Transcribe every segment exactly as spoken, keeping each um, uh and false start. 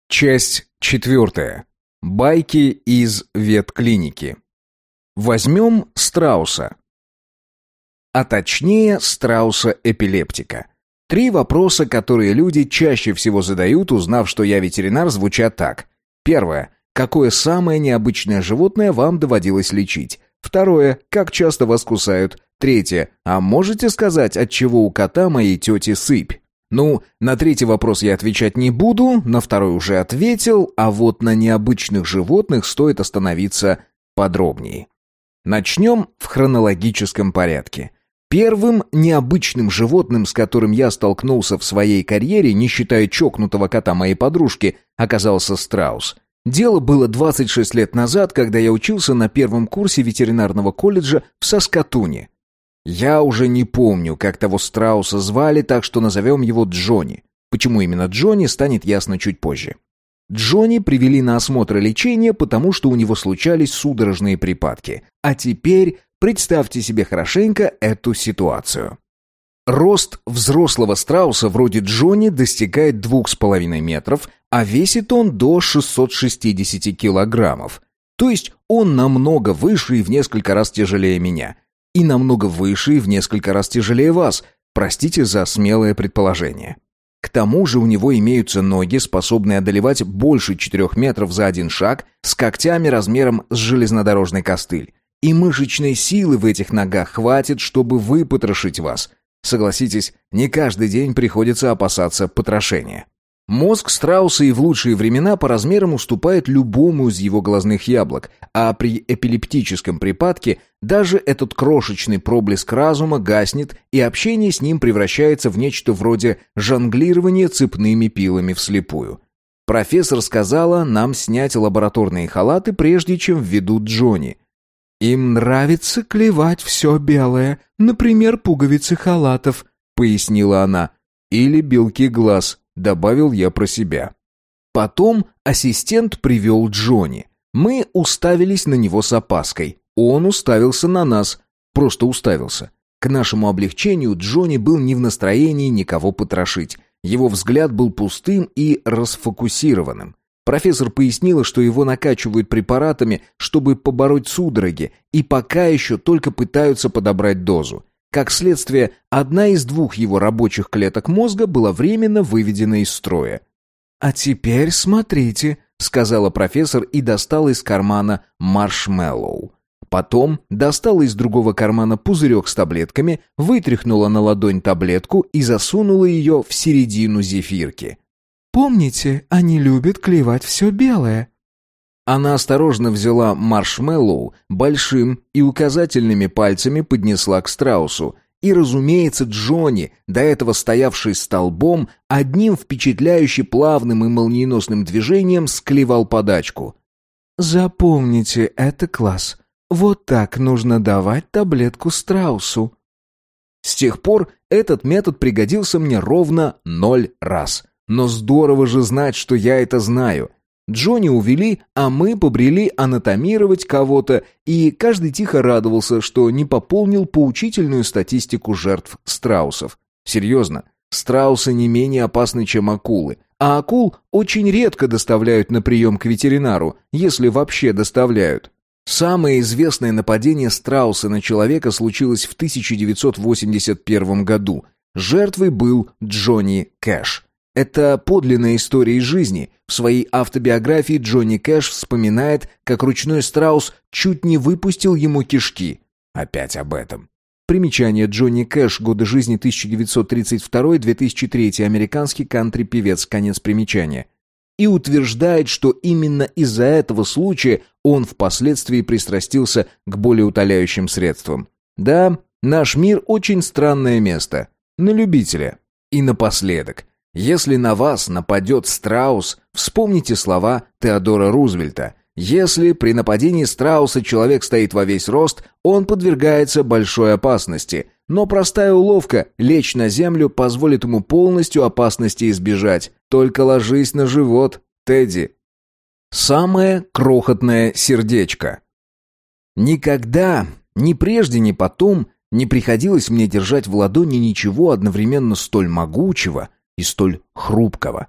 Часть четвертая. Байки из ветклиники. Возьмем страуса. А точнее, страуса-эпилептика. Три вопроса, которые люди чаще всего задают, узнав, что я ветеринар, звучат так. Первое. Какое самое необычное животное вам доводилось лечить? Второе. Как часто вас кусают? Третье. А можете сказать, от чего у кота моей тети сыпь? Ну, на третий вопрос я отвечать не буду, на второй уже ответил, а вот на необычных животных стоит остановиться подробнее. Начнем в хронологическом порядке. Первым необычным животным, с которым я столкнулся в своей карьере, не считая чокнутого кота моей подружки, оказался страус. Дело было двадцать шесть лет назад, когда я учился на первом курсе ветеринарного колледжа в Саскатуне. Я уже не помню, как того страуса звали, так что назовем его Джонни. Почему именно Джонни, станет ясно чуть позже. Джонни привели на осмотр и лечение, потому что у него случались судорожные припадки. А теперь представьте себе хорошенько эту ситуацию. Рост взрослого страуса вроде Джонни достигает двух с половиной метров, а весит он до шестьсот шестьдесят килограммов. То есть он намного выше и в несколько раз тяжелее меня. И намного выше и в несколько раз тяжелее вас. Простите за смелое предположение. К тому же у него имеются ноги, способные одолевать больше четырех метров за один шаг, с когтями размером с железнодорожный костыль. И мышечной силы в этих ногах хватит, чтобы выпотрошить вас. Согласитесь, не каждый день приходится опасаться потрошения. Мозг страуса и в лучшие времена по размерам уступает любому из его глазных яблок, а при эпилептическом припадке даже этот крошечный проблеск разума гаснет, и общение с ним превращается в нечто вроде жонглирования цепными пилами вслепую. Профессор сказала нам снять лабораторные халаты, прежде чем введут Джонни. «Им нравится клевать все белое, например, пуговицы халатов», — пояснила она. «Или белки глаз», — добавил я про себя. Потом ассистент привел Джонни. Мы уставились на него с опаской. Он уставился на нас. Просто уставился. К нашему облегчению Джонни был не в настроении никого потрошить. Его взгляд был пустым и расфокусированным. Профессор пояснила, что его накачивают препаратами, чтобы побороть судороги, и пока еще только пытаются подобрать дозу. Как следствие, одна из двух его рабочих клеток мозга была временно выведена из строя. «А теперь смотрите», — сказала профессор и достала из кармана маршмеллоу. Потом достала из другого кармана пузырек с таблетками, вытряхнула на ладонь таблетку и засунула ее в середину зефирки. «Помните, они любят клевать все белое». Она осторожно взяла маршмеллоу, большим и указательными пальцами поднесла к страусу. И, разумеется, Джонни, до этого стоявший столбом, одним впечатляюще плавным и молниеносным движением склевал подачку. «Запомните, это класс. Вот так нужно давать таблетку страусу». С тех пор этот метод пригодился мне ровно ноль раз. Но здорово же знать, что я это знаю. Джонни увели, а мы побрели анатомировать кого-то, и каждый тихо радовался, что не пополнил поучительную статистику жертв страусов. Серьезно, страусы не менее опасны, чем акулы. А акул очень редко доставляют на прием к ветеринару, если вообще доставляют. Самое известное нападение страуса на человека случилось в тысяча девятьсот восемьдесят первом году. Жертвой был Джонни Кэш. Это подлинная история из жизни. В своей автобиографии Джонни Кэш вспоминает, как ручной страус чуть не выпустил ему кишки. Опять об этом. Примечание: Джонни Кэш, годы жизни тысяча девятьсот тридцать второй — две тысячи третий, американский кантри-певец, конец примечания. И утверждает, что именно из-за этого случая он впоследствии пристрастился к болеутоляющим средствам. Да, наш мир очень странное место. На любителя. И напоследок. Если на вас нападет страус, вспомните слова Теодора Рузвельта. Если при нападении страуса человек стоит во весь рост, он подвергается большой опасности. Но простая уловка — лечь на землю позволит ему полностью опасности избежать. Только ложись на живот, Тедди. Самое крохотное сердечко. Никогда, ни прежде, ни потом, не приходилось мне держать в ладони ничего одновременно столь могучего и столь хрупкого.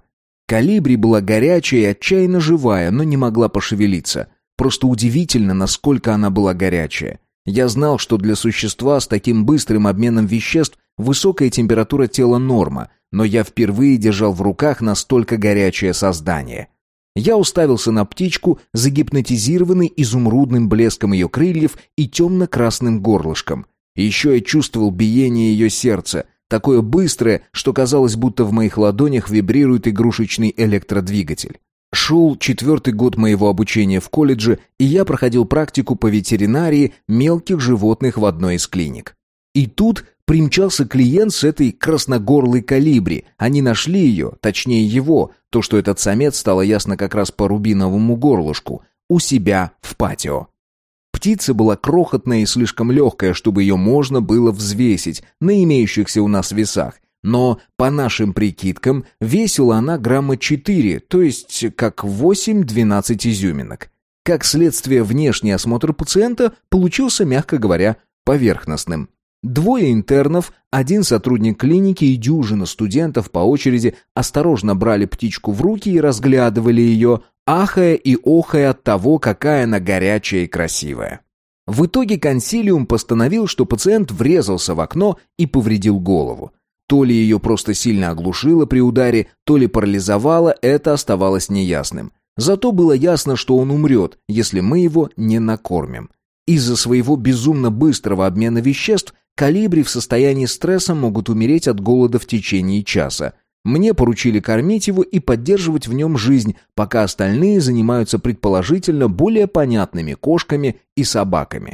Колибри была горячая и отчаянно живая, но не могла пошевелиться. Просто удивительно, насколько она была горячая. Я знал, что для существа с таким быстрым обменом веществ высокая температура тела норма, но я впервые держал в руках настолько горячее создание. Я уставился на птичку, загипнотизированный изумрудным блеском ее крыльев и темно-красным горлышком. И еще я чувствовал биение ее сердца, такое быстрое, что казалось, будто в моих ладонях вибрирует игрушечный электродвигатель. Шел четвертый год моего обучения в колледже, и я проходил практику по ветеринарии мелких животных в одной из клиник. И тут примчался клиент с этой красногорлой колибри. Они нашли ее, точнее его, то, что этот самец, стало ясно как раз по рубиновому горлышку, у себя в патио. Птица была крохотная и слишком легкая, чтобы ее можно было взвесить на имеющихся у нас весах. Но, по нашим прикидкам, весила она грамма четыре, то есть как восемь-двенадцать изюминок. Как следствие, внешний осмотр пациента получился, мягко говоря, поверхностным. Двое интернов, один сотрудник клиники и дюжина студентов по очереди осторожно брали птичку в руки и разглядывали ее, ахая и охая от того, какая она горячая и красивая. В итоге консилиум постановил, что пациент врезался в окно и повредил голову. То ли ее просто сильно оглушило при ударе, то ли парализовало, это оставалось неясным. Зато было ясно, что он умрет, если мы его не накормим. Из-за своего безумно быстрого обмена веществ колибри в состоянии стресса могут умереть от голода в течение часа. Мне поручили кормить его и поддерживать в нем жизнь, пока остальные занимаются предположительно более понятными кошками и собаками.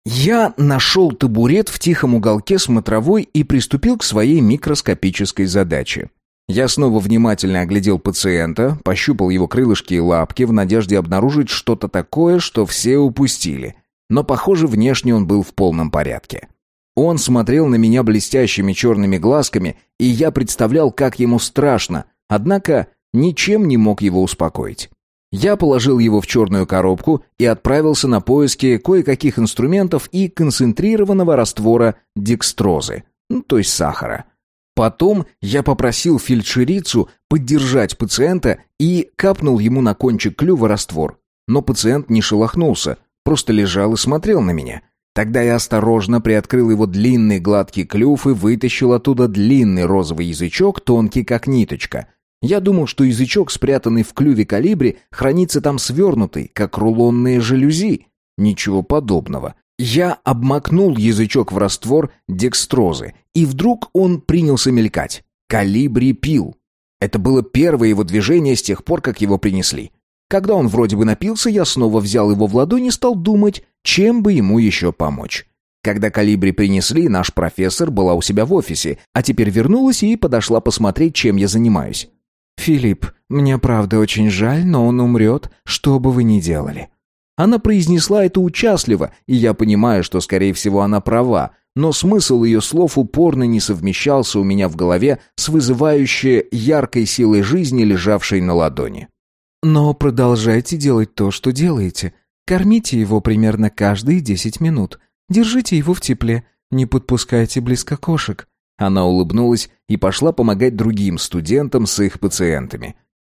Я нашел табурет в тихом уголке смотровой и приступил к своей микроскопической задаче. Я снова внимательно оглядел пациента, пощупал его крылышки и лапки в надежде обнаружить что-то такое, что все упустили. Но, похоже, внешне он был в полном порядке. Он смотрел на меня блестящими черными глазками, и я представлял, как ему страшно, однако ничем не мог его успокоить. Я положил его в черную коробку и отправился на поиски кое-каких инструментов и концентрированного раствора декстрозы, ну, то есть сахара. Потом я попросил фельдшерицу поддержать пациента и капнул ему на кончик клюва раствор. Но пациент не шелохнулся, просто лежал и смотрел на меня. Тогда я осторожно приоткрыл его длинный гладкий клюв и вытащил оттуда длинный розовый язычок, тонкий как ниточка. Я думал, что язычок, спрятанный в клюве колибри, хранится там свернутый, как рулонные жалюзи. Ничего подобного. Я обмакнул язычок в раствор декстрозы, и вдруг он принялся мелькать. Колибри пил. Это было первое его движение с тех пор, как его принесли. Когда он вроде бы напился, я снова взял его в ладонь и стал думать, чем бы ему еще помочь. Когда колибри принесли, наш профессор была у себя в офисе, а теперь вернулась и подошла посмотреть, чем я занимаюсь. «Филипп, мне правда очень жаль, но он умрет, что бы вы ни делали». Она произнесла это участливо, и я понимаю, что, скорее всего, она права, но смысл ее слов упорно не совмещался у меня в голове с вызывающей яркой силой жизни, лежавшей на ладони. «Но продолжайте делать то, что делаете. Кормите его примерно каждые десять минут. Держите его в тепле, не подпускайте близко кошек». Она улыбнулась и пошла помогать другим студентам с их пациентами.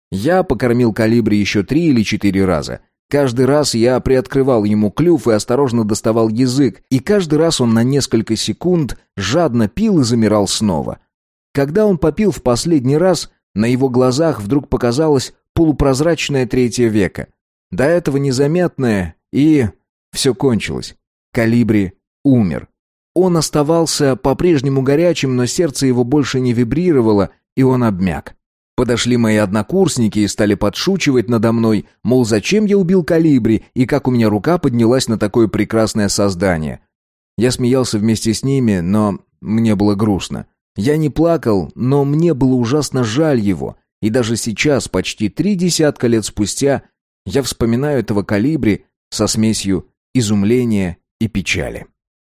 Я покормил колибри еще три или четыре раза. Каждый раз я приоткрывал ему клюв и осторожно доставал язык, и каждый раз он на несколько секунд жадно пил и замирал снова. Когда он попил в последний раз, на его глазах вдруг показалось полупрозрачное третье веко. До этого незаметное, и все кончилось. Колибри умер. Он оставался по-прежнему горячим, но сердце его больше не вибрировало, и он обмяк. Подошли мои однокурсники и стали подшучивать надо мной, мол, зачем я убил колибри, и как у меня рука поднялась на такое прекрасное создание. Я смеялся вместе с ними, но мне было грустно. Я не плакал, но мне было ужасно жаль его, и даже сейчас, почти три десятка лет спустя, я вспоминаю этого колибри со смесью изумления и печали.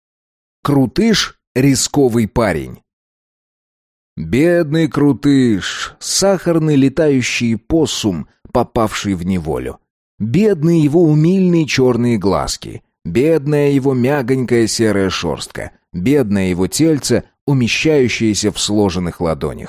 Крутыш — рисковый парень. Бедный Крутыш, сахарный летающий поссум, попавший в неволю. Бедные его умильные черные глазки, бедная его мягонькая серая шерстка, бедное его тельце, умещающееся в сложенных ладонях.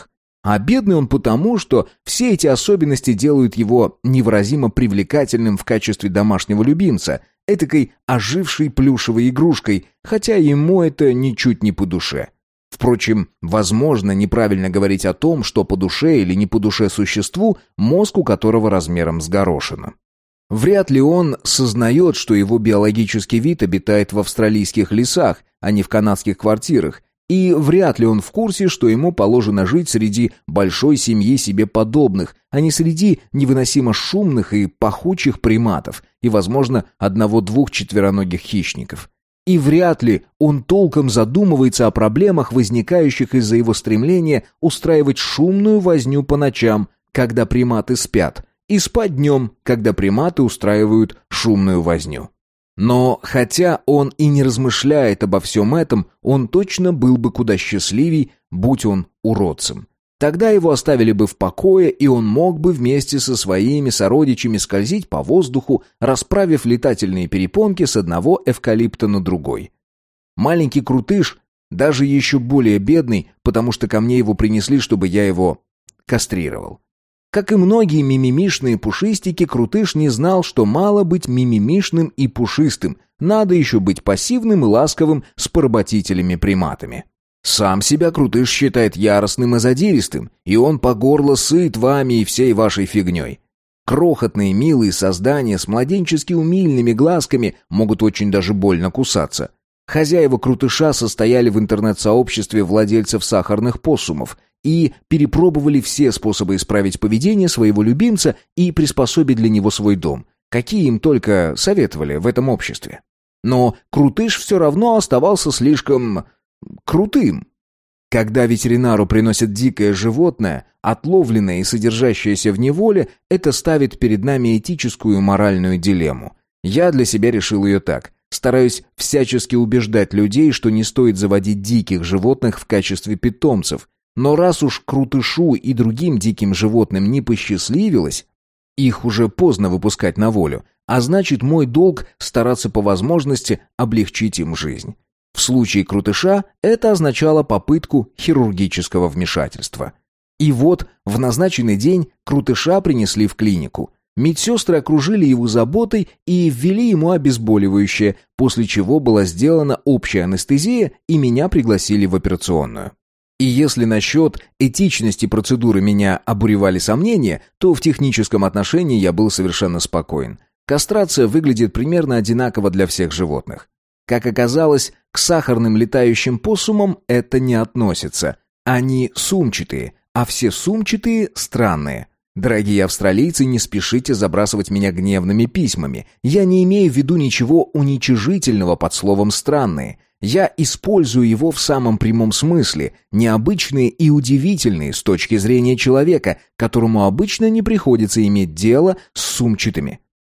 А бедный он потому, что все эти особенности делают его невыразимо привлекательным в качестве домашнего любимца, этакой ожившей плюшевой игрушкой, хотя ему это ничуть не по душе. Впрочем, возможно неправильно говорить о том, что по душе или не по душе существу, мозг у которого размером с горошину. Вряд ли он сознает, что его биологический вид обитает в австралийских лесах, а не в канадских квартирах, и вряд ли он в курсе, что ему положено жить среди большой семьи себе подобных, а не среди невыносимо шумных и пахучих приматов и, возможно, одного-двух четвероногих хищников. И вряд ли он толком задумывается о проблемах, возникающих из-за его стремления устраивать шумную возню по ночам, когда приматы спят, и спать днем, когда приматы устраивают шумную возню. Но хотя он и не размышляет обо всем этом, он точно был бы куда счастливей, будь он уродцем. Тогда его оставили бы в покое, и он мог бы вместе со своими сородичами скользить по воздуху, расправив летательные перепонки с одного эвкалипта на другой. Маленький крутыш, даже еще более бедный, потому что ко мне его принесли, чтобы я его кастрировал. Как и многие мимимишные пушистики, крутыш не знал, что мало быть мимимишным и пушистым, надо еще быть пассивным и ласковым с поработителями-приматами. Сам себя крутыш считает яростным и задиристым, и он по горло сыт вами и всей вашей фигней. Крохотные милые создания с младенчески умильными глазками могут очень даже больно кусаться. Хозяева крутыша состояли в интернет-сообществе владельцев сахарных поссумов и перепробовали все способы исправить поведение своего любимца и приспособить для него свой дом, какие им только советовали в этом обществе. Но крутыш все равно оставался слишком крутым. Когда ветеринару приносят дикое животное, отловленное и содержащееся в неволе, это ставит перед нами этическую и моральную дилемму. Я для себя решил ее так. Стараюсь всячески убеждать людей, что не стоит заводить диких животных в качестве питомцев. Но раз уж крутышу и другим диким животным не посчастливилось, их уже поздно выпускать на волю, а значит, мой долг стараться по возможности облегчить им жизнь. В случае крутыша это означало попытку хирургического вмешательства. И вот в назначенный день крутыша принесли в клинику. Медсестры окружили его заботой и ввели ему обезболивающее, после чего была сделана общая анестезия, и меня пригласили в операционную. И если насчет этичности процедуры меня обуревали сомнения, то в техническом отношении я был совершенно спокоен. Кастрация выглядит примерно одинаково для всех животных. Как оказалось, к сахарным летающим поссумам это не относится. Они сумчатые, а все сумчатые странные. Дорогие австралийцы, не спешите забрасывать меня гневными письмами. Я не имею в виду ничего уничижительного под словом «странные». Я использую его в самом прямом смысле, необычные и удивительные с точки зрения человека, которому обычно не приходится иметь дело с сумчатыми.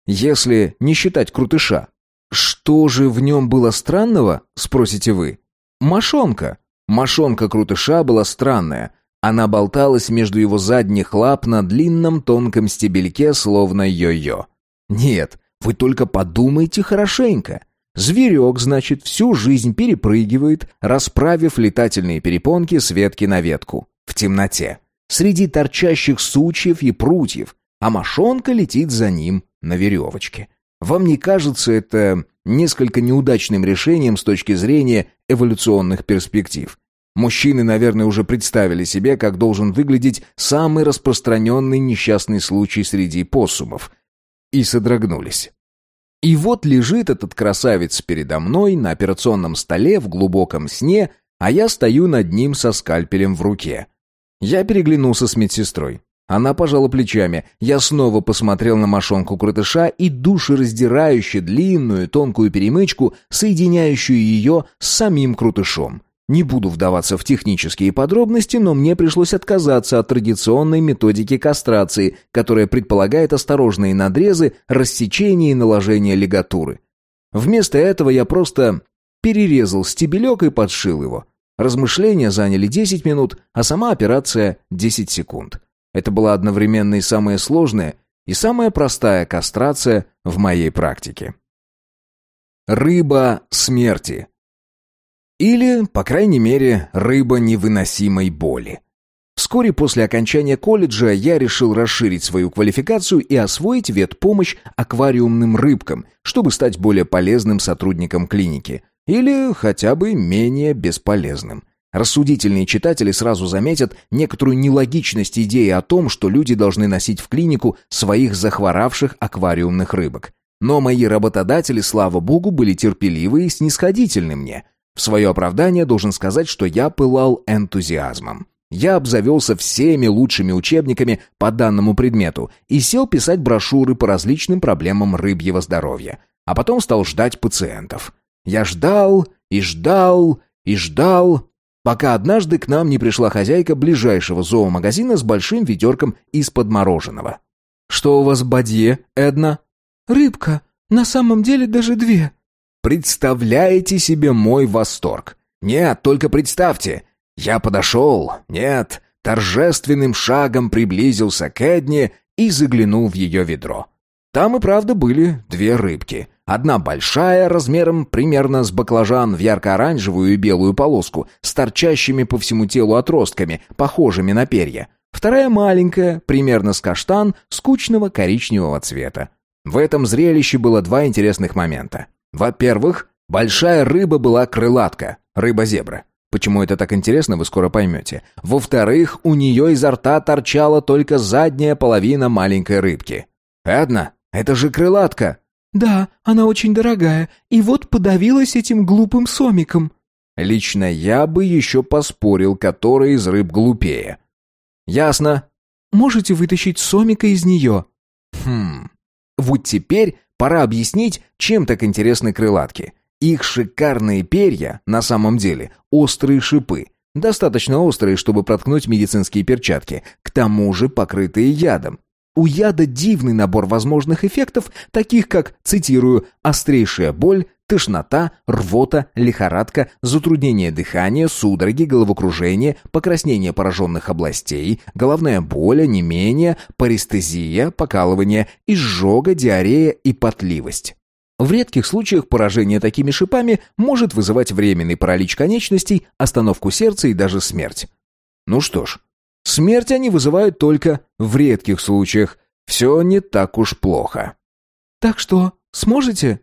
Если не считать крутыша. Что же в нем было странного, спросите вы? Мошонка. Мошонка крутыша была странная. Она болталась между его задних лап на длинном тонком стебельке, словно йо-йо. Нет, вы только подумайте хорошенько. Зверек, значит, всю жизнь перепрыгивает, расправив летательные перепонки с ветки на ветку. В темноте. Среди торчащих сучьев и прутьев. А мошонка летит за ним на веревочке. Вам не кажется это несколько неудачным решением с точки зрения эволюционных перспектив? Мужчины, наверное, уже представили себе, как должен выглядеть самый распространенный несчастный случай среди поссумов. И содрогнулись. И вот лежит этот красавец передо мной на операционном столе в глубоком сне, а я стою над ним со скальпелем в руке. Я переглянулся с медсестрой. Она пожала плечами. Я снова посмотрел на мошонку крутыша и душераздирающе длинную тонкую перемычку, соединяющую ее с самим крутышом. Не буду вдаваться в технические подробности, но мне пришлось отказаться от традиционной методики кастрации, которая предполагает осторожные надрезы, рассечение и наложение лигатуры. Вместо этого я просто перерезал стебелек и подшил его. Размышления заняли десять минут, а сама операция десять секунд. Это была одновременно и самая сложная, и самая простая кастрация в моей практике. Рыба смерти. Или, по крайней мере, рыба невыносимой боли. Вскоре после окончания колледжа я решил расширить свою квалификацию и освоить ветпомощь аквариумным рыбкам, чтобы стать более полезным сотрудником клиники. Или хотя бы менее бесполезным. Рассудительные читатели сразу заметят некоторую нелогичность идеи о том, что люди должны носить в клинику своих захворавших аквариумных рыбок. Но мои работодатели, слава богу, были терпеливы и снисходительны мне. В свое оправдание должен сказать, что я пылал энтузиазмом. Я обзавелся всеми лучшими учебниками по данному предмету и сел писать брошюры по различным проблемам рыбьего здоровья. А потом стал ждать пациентов. Я ждал и ждал и ждал, пока однажды к нам не пришла хозяйка ближайшего зоомагазина с большим ведерком из-под мороженого. «Что у вас в бадье, Эдна?» «Рыбка. На самом деле даже две». Представляете себе мой восторг? Нет, только представьте. Я подошел, нет, торжественным шагом приблизился к Эдне и заглянул в ее ведро. Там и правда были две рыбки. Одна большая, размером примерно с баклажан в ярко-оранжевую и белую полоску, с торчащими по всему телу отростками, похожими на перья. Вторая маленькая, примерно с каштан, скучного коричневого цвета. В этом зрелище было два интересных момента. Во-первых, большая рыба была крылатка, рыба-зебра. Почему это так интересно, вы скоро поймете. Во-вторых, у нее изо рта торчала только задняя половина маленькой рыбки. «Эдна, это же крылатка!» «Да, она очень дорогая, и вот подавилась этим глупым сомиком». Лично я бы еще поспорил, который из рыб глупее. «Ясно». «Можете вытащить сомика из нее?» «Хм... Вот теперь пора объяснить, чем так интересны крылатки. Их шикарные перья, на самом деле, острые шипы. Достаточно острые, чтобы проткнуть медицинские перчатки, к тому же покрытые ядом. У яда дивный набор возможных эффектов, таких как, цитирую, острейшая боль, тошнота, рвота, лихорадка, затруднение дыхания, судороги, головокружение, покраснение пораженных областей, головная боль, онемение, парестезия, покалывание, изжога, диарея и потливость. В редких случаях поражение такими шипами может вызывать временный паралич конечностей, остановку сердца и даже смерть. Ну что ж, смерть они вызывают только в редких случаях. Все не так уж плохо. «Так что, сможете?»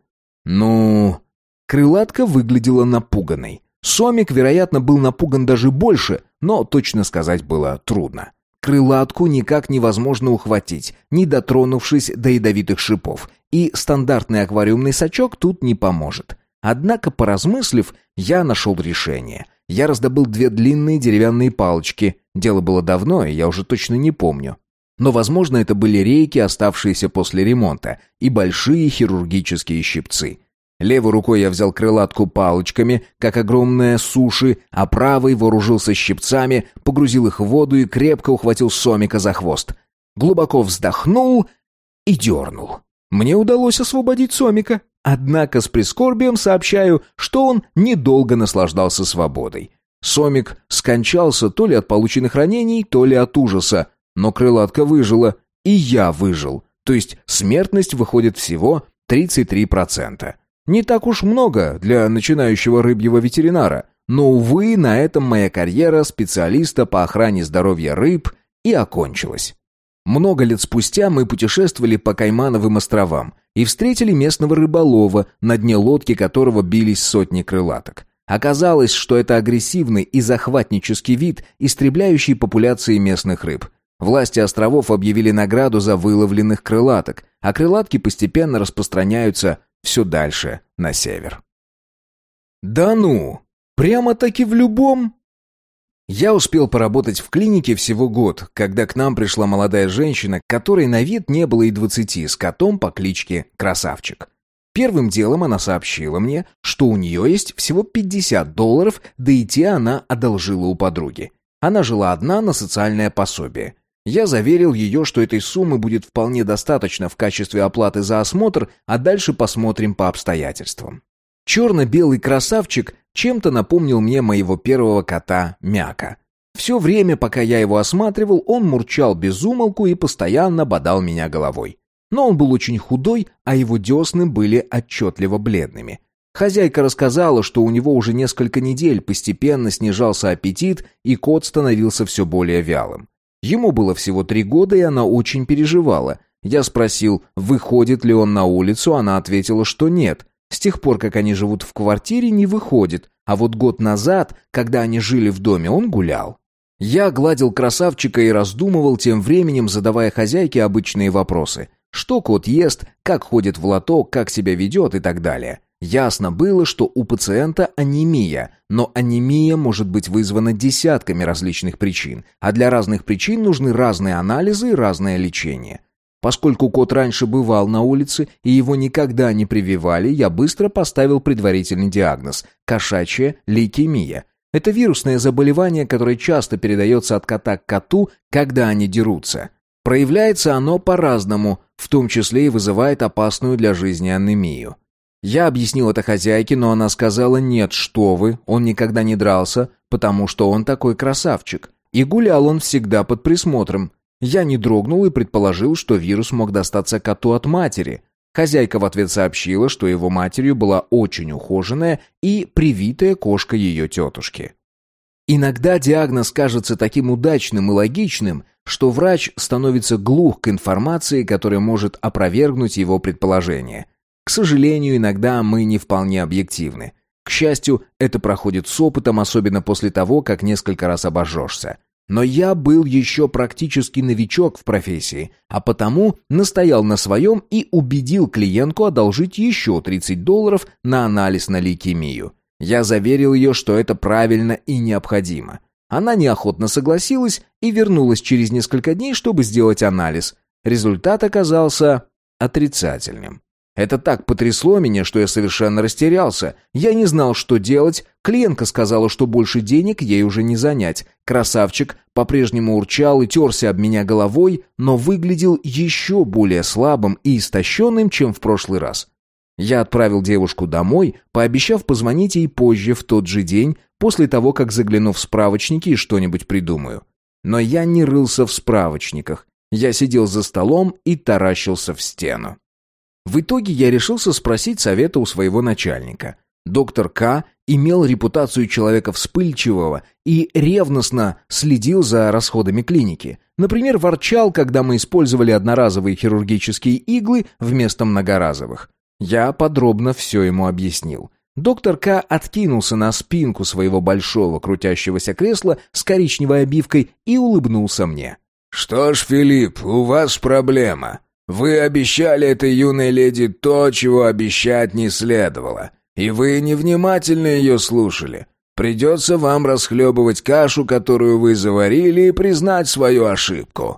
Ну, крылатка выглядела напуганной. Сомик, вероятно, был напуган даже больше, но точно сказать было трудно. Крылатку никак невозможно ухватить, не дотронувшись до ядовитых шипов, и стандартный аквариумный сачок тут не поможет. Однако, поразмыслив, я нашел решение. Я раздобыл две длинные деревянные палочки. Дело было давно, и я уже точно не помню. Но, возможно, это были рейки, оставшиеся после ремонта, и большие хирургические щипцы. Левой рукой я взял крылатку палочками, как огромные суши, а правой вооружился щипцами, погрузил их в воду и крепко ухватил сомика за хвост. Глубоко вздохнул и дернул. Мне удалось освободить сомика, однако с прискорбием сообщаю, что он недолго наслаждался свободой. Сомик скончался то ли от полученных ранений, то ли от ужаса, но крылатка выжила, и я выжил, то есть смертность выходит всего тридцать три процента. Не так уж много для начинающего рыбьего ветеринара, но, увы, на этом моя карьера специалиста по охране здоровья рыб и окончилась. Много лет спустя мы путешествовали по Каймановым островам и встретили местного рыболова, на дне лодки которого бились сотни крылаток. Оказалось, что это агрессивный и захватнический вид, истребляющий популяции местных рыб. Власти островов объявили награду за выловленных крылаток, а крылатки постепенно распространяются все дальше на север. Да ну, прямо-таки в любом... Я успел поработать в клинике всего год, когда к нам пришла молодая женщина, которой на вид не было и двадцати, с котом по кличке Красавчик. Первым делом она сообщила мне, что у нее есть всего пятьдесят долларов, да и те она одолжила у подруги. Она жила одна на социальное пособие. Я заверил ее, что этой суммы будет вполне достаточно в качестве оплаты за осмотр, а дальше посмотрим по обстоятельствам. Черно-белый красавчик чем-то напомнил мне моего первого кота Мяка. Все время, пока я его осматривал, он мурчал без умолку и постоянно бодал меня головой. Но он был очень худой, а его десны были отчетливо бледными. Хозяйка рассказала, что у него уже несколько недель постепенно снижался аппетит, и кот становился все более вялым. Ему было всего три года, и она очень переживала. Я спросил, выходит ли он на улицу, она ответила, что нет. С тех пор, как они живут в квартире, не выходит, а вот год назад, когда они жили в доме, он гулял. Я гладил красавчика и раздумывал тем временем, задавая хозяйке обычные вопросы. Что кот ест, как ходит в лоток, как себя ведет и так далее. Ясно было, что у пациента анемия, но анемия может быть вызвана десятками различных причин, а для разных причин нужны разные анализы и разное лечение. Поскольку кот раньше бывал на улице и его никогда не прививали, я быстро поставил предварительный диагноз – кошачья лейкемия. Это вирусное заболевание, которое часто передается от кота к коту, когда они дерутся. Проявляется оно по-разному, в том числе и вызывает опасную для жизни анемию. Я объяснил это хозяйке, но она сказала: «Нет, что вы, он никогда не дрался, потому что он такой красавчик». И гулял он всегда под присмотром. Я не дрогнул и предположил, что вирус мог достаться коту от матери. Хозяйка в ответ сообщила, что его матерью была очень ухоженная и привитая кошка ее тетушки. Иногда диагноз кажется таким удачным и логичным, что врач становится глух к информации, которая может опровергнуть его предположение. К сожалению, иногда мы не вполне объективны. К счастью, это проходит с опытом, особенно после того, как несколько раз обожжешься. Но я был еще практически новичок в профессии, а потому настоял на своем и убедил клиентку одолжить еще тридцать долларов на анализ на лейкемию. Я заверил ее, что это правильно и необходимо. Она неохотно согласилась и вернулась через несколько дней, чтобы сделать анализ. Результат оказался отрицательным. Это так потрясло меня, что я совершенно растерялся. Я не знал, что делать. Клиентка сказала, что больше денег ей уже не занять. Красавчик по-прежнему урчал и терся об меня головой, но выглядел еще более слабым и истощенным, чем в прошлый раз. Я отправил девушку домой, пообещав позвонить ей позже в тот же день, после того, как загляну в справочники и что-нибудь придумаю. Но я не рылся в справочниках. Я сидел за столом и таращился в стену. В итоге я решился спросить совета у своего начальника. Доктор К. имел репутацию человека вспыльчивого и ревностно следил за расходами клиники. Например, ворчал, когда мы использовали одноразовые хирургические иглы вместо многоразовых. Я подробно все ему объяснил. Доктор К. откинулся на спинку своего большого крутящегося кресла с коричневой обивкой и улыбнулся мне. «Что ж, Филипп, у вас проблема. Вы обещали этой юной леди то, чего обещать не следовало, и вы невнимательно ее слушали. Придется вам расхлебывать кашу, которую вы заварили, и признать свою ошибку».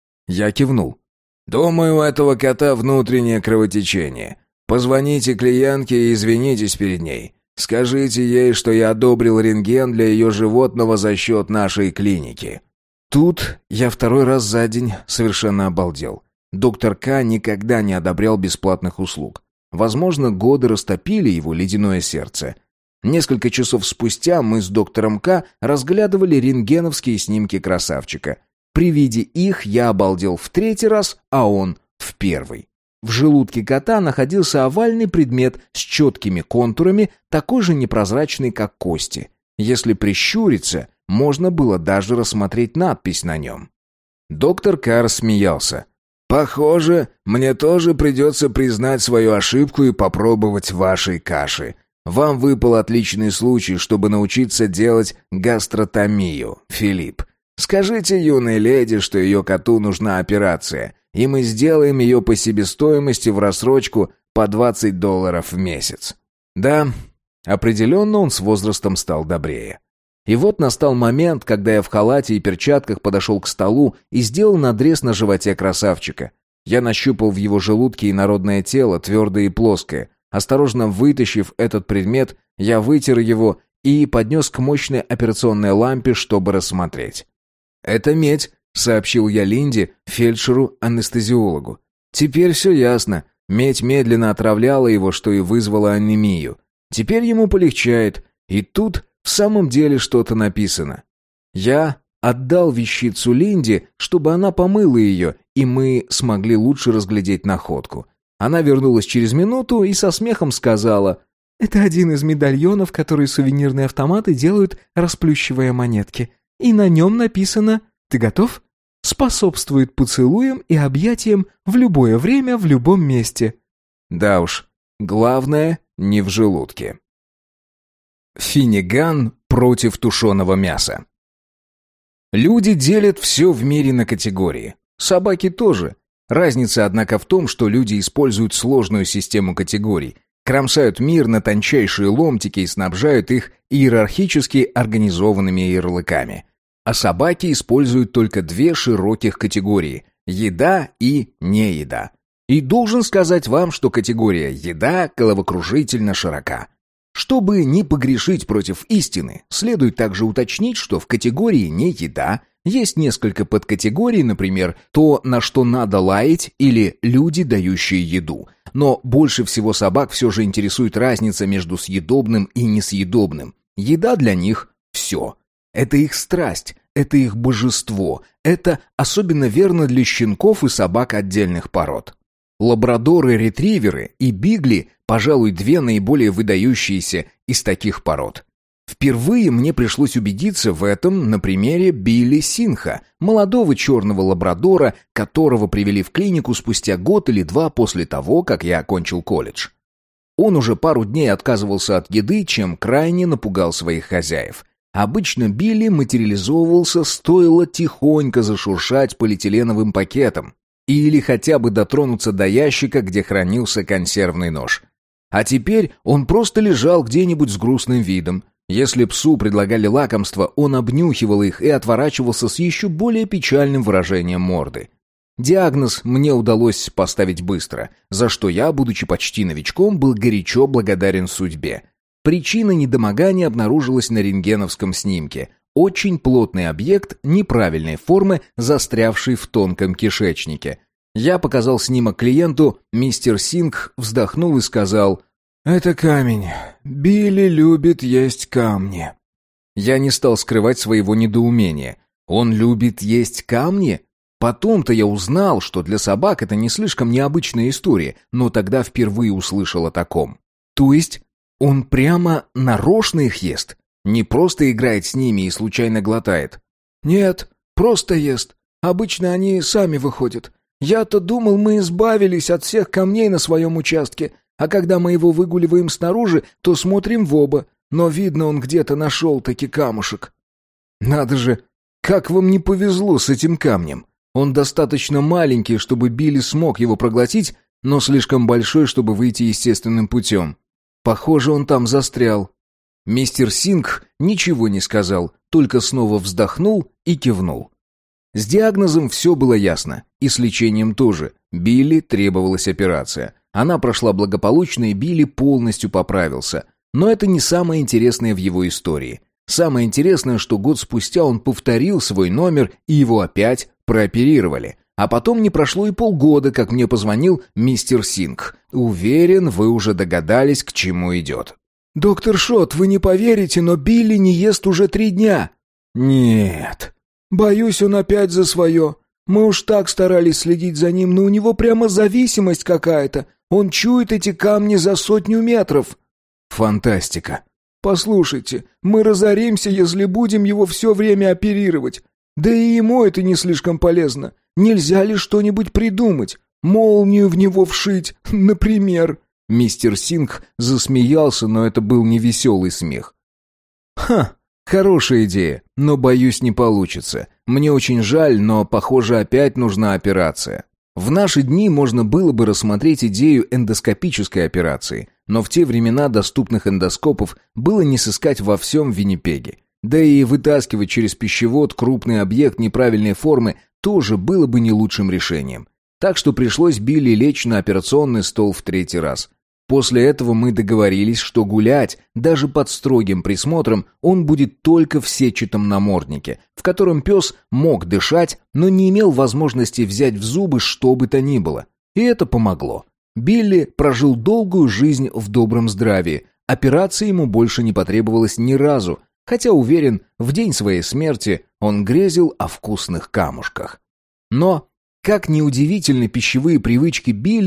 Я кивнул. «Думаю, у этого кота внутреннее кровотечение. Позвоните клиентке и извинитесь перед ней. Скажите ей, что я одобрил рентген для ее животного за счет нашей клиники». Тут я второй раз за день совершенно обалдел. Доктор К. никогда не одобрял бесплатных услуг. Возможно, годы растопили его ледяное сердце. Несколько часов спустя мы с доктором К. разглядывали рентгеновские снимки красавчика. При виде их я обалдел в третий раз, а он в первый. В желудке кота находился овальный предмет с четкими контурами, такой же непрозрачный, как кости. Если прищуриться, можно было даже рассмотреть надпись на нем. Доктор К. рассмеялся. «Похоже, мне тоже придется признать свою ошибку и попробовать вашей каши. Вам выпал отличный случай, чтобы научиться делать гастротомию, Филипп. Скажите юной леди, что ее коту нужна операция, и мы сделаем ее по себестоимости в рассрочку по двадцать долларов в месяц». Да, определенно он с возрастом стал добрее. И вот настал момент, когда я в халате и перчатках подошел к столу и сделал надрез на животе красавчика. Я нащупал в его желудке инородное тело, твердое и плоское. Осторожно вытащив этот предмет, я вытер его и поднес к мощной операционной лампе, чтобы рассмотреть. «Это медь», — сообщил я Линде, фельдшеру-анестезиологу. «Теперь все ясно. Медь медленно отравляла его, что и вызвало анемию. Теперь ему полегчает. И тут в самом деле что-то написано. Я отдал вещицу Линде, чтобы она помыла ее, и мы смогли лучше разглядеть находку. Она вернулась через минуту и со смехом сказала: Это один из медальонов, которые сувенирные автоматы делают, расплющивая монетки. И на нем написано «Ты готов?» Способствует поцелуям и объятиям в любое время, в любом месте. Да уж, главное не в желудке. Финниган против тушеного мяса. Люди делят все в мире на категории. Собаки тоже. Разница, однако, в том, что люди используют сложную систему категорий, кромсают мир на тончайшие ломтики и снабжают их иерархически организованными ярлыками. А собаки используют только две широких категории – еда и нееда. И должен сказать вам, что категория «еда» головокружительно широка. Чтобы не погрешить против истины, следует также уточнить, что в категории «не еда» есть несколько подкатегорий, например, то, на что надо лаять, или люди, дающие еду. Но больше всего собак все же интересует разница между съедобным и несъедобным. Еда для них – все. Это их страсть, это их божество. Это особенно верно для щенков и собак отдельных пород. Лабрадоры-ретриверы и бигли, пожалуй, две наиболее выдающиеся из таких пород. Впервые мне пришлось убедиться в этом на примере Билли Сингха, молодого черного лабрадора, которого привели в клинику спустя год или два после того, как я окончил колледж. Он уже пару дней отказывался от еды, чем крайне напугал своих хозяев. Обычно Билли материализовывался, стоило тихонько зашуршать полиэтиленовым пакетом или хотя бы дотронуться до ящика, где хранился консервный нож. А теперь он просто лежал где-нибудь с грустным видом. Если псу предлагали лакомство, он обнюхивал их и отворачивался с еще более печальным выражением морды. Диагноз мне удалось поставить быстро, за что я, будучи почти новичком, был горячо благодарен судьбе. Причина недомогания обнаружилась на рентгеновском снимке. Очень плотный объект неправильной формы, застрявший в тонком кишечнике. Я показал снимок клиенту, мистер Сингх вздохнул и сказал: «Это камень. Билли любит есть камни». Я не стал скрывать своего недоумения. Он любит есть камни? Потом-то я узнал, что для собак это не слишком необычная история, но тогда впервые услышал о таком. То есть он прямо нарочно их ест? Не просто играет с ними и случайно глотает? Нет, просто ест. Обычно они сами выходят. Я-то думал, мы избавились от всех камней на своем участке, а когда мы его выгуливаем снаружи, то смотрим в оба, но видно, он где-то нашел таки камушек. Надо же, как вам не повезло с этим камнем. Он достаточно маленький, чтобы Билли смог его проглотить, но слишком большой, чтобы выйти естественным путем. Похоже, он там застрял. Мистер Сингх ничего не сказал, только снова вздохнул и кивнул. С диагнозом все было ясно, и с лечением тоже. Билли требовалась операция. Она прошла благополучно, и Билли полностью поправился. Но это не самое интересное в его истории. Самое интересное, что год спустя он повторил свой номер, и его опять прооперировали. А потом не прошло и полгода, как мне позвонил мистер Сингх. Уверен, вы уже догадались, к чему идет. «Доктор Шот, вы не поверите, но Билли не ест уже три дня». «Нет. Боюсь, он опять за свое. Мы уж так старались следить за ним, но у него прямо зависимость какая-то. Он чует эти камни за сотню метров». «Фантастика. Послушайте, мы разоримся, если будем его все время оперировать. Да и ему это не слишком полезно. Нельзя ли что-нибудь придумать? Молнию в него вшить, например?» Мистер Сингх засмеялся, но это был не веселый смех. «Ха, хорошая идея, но, боюсь, не получится. Мне очень жаль, но, похоже, опять нужна операция». В наши дни можно было бы рассмотреть идею эндоскопической операции, но в те времена доступных эндоскопов было не сыскать во всем Виннипеге. Да и вытаскивать через пищевод крупный объект неправильной формы тоже было бы не лучшим решением. Так что пришлось Билли лечь на операционный стол в третий раз. После этого мы договорились, что гулять, даже под строгим присмотром, он будет только в сетчатом наморднике, в котором пес мог дышать, но не имел возможности взять в зубы что бы то ни было. И это помогло. Билли прожил долгую жизнь в добром здравии. Операции ему больше не потребовалось ни разу, хотя, уверен, в день своей смерти он грезил о вкусных камушках. Но, как ни удивительны пищевые привычки Билли,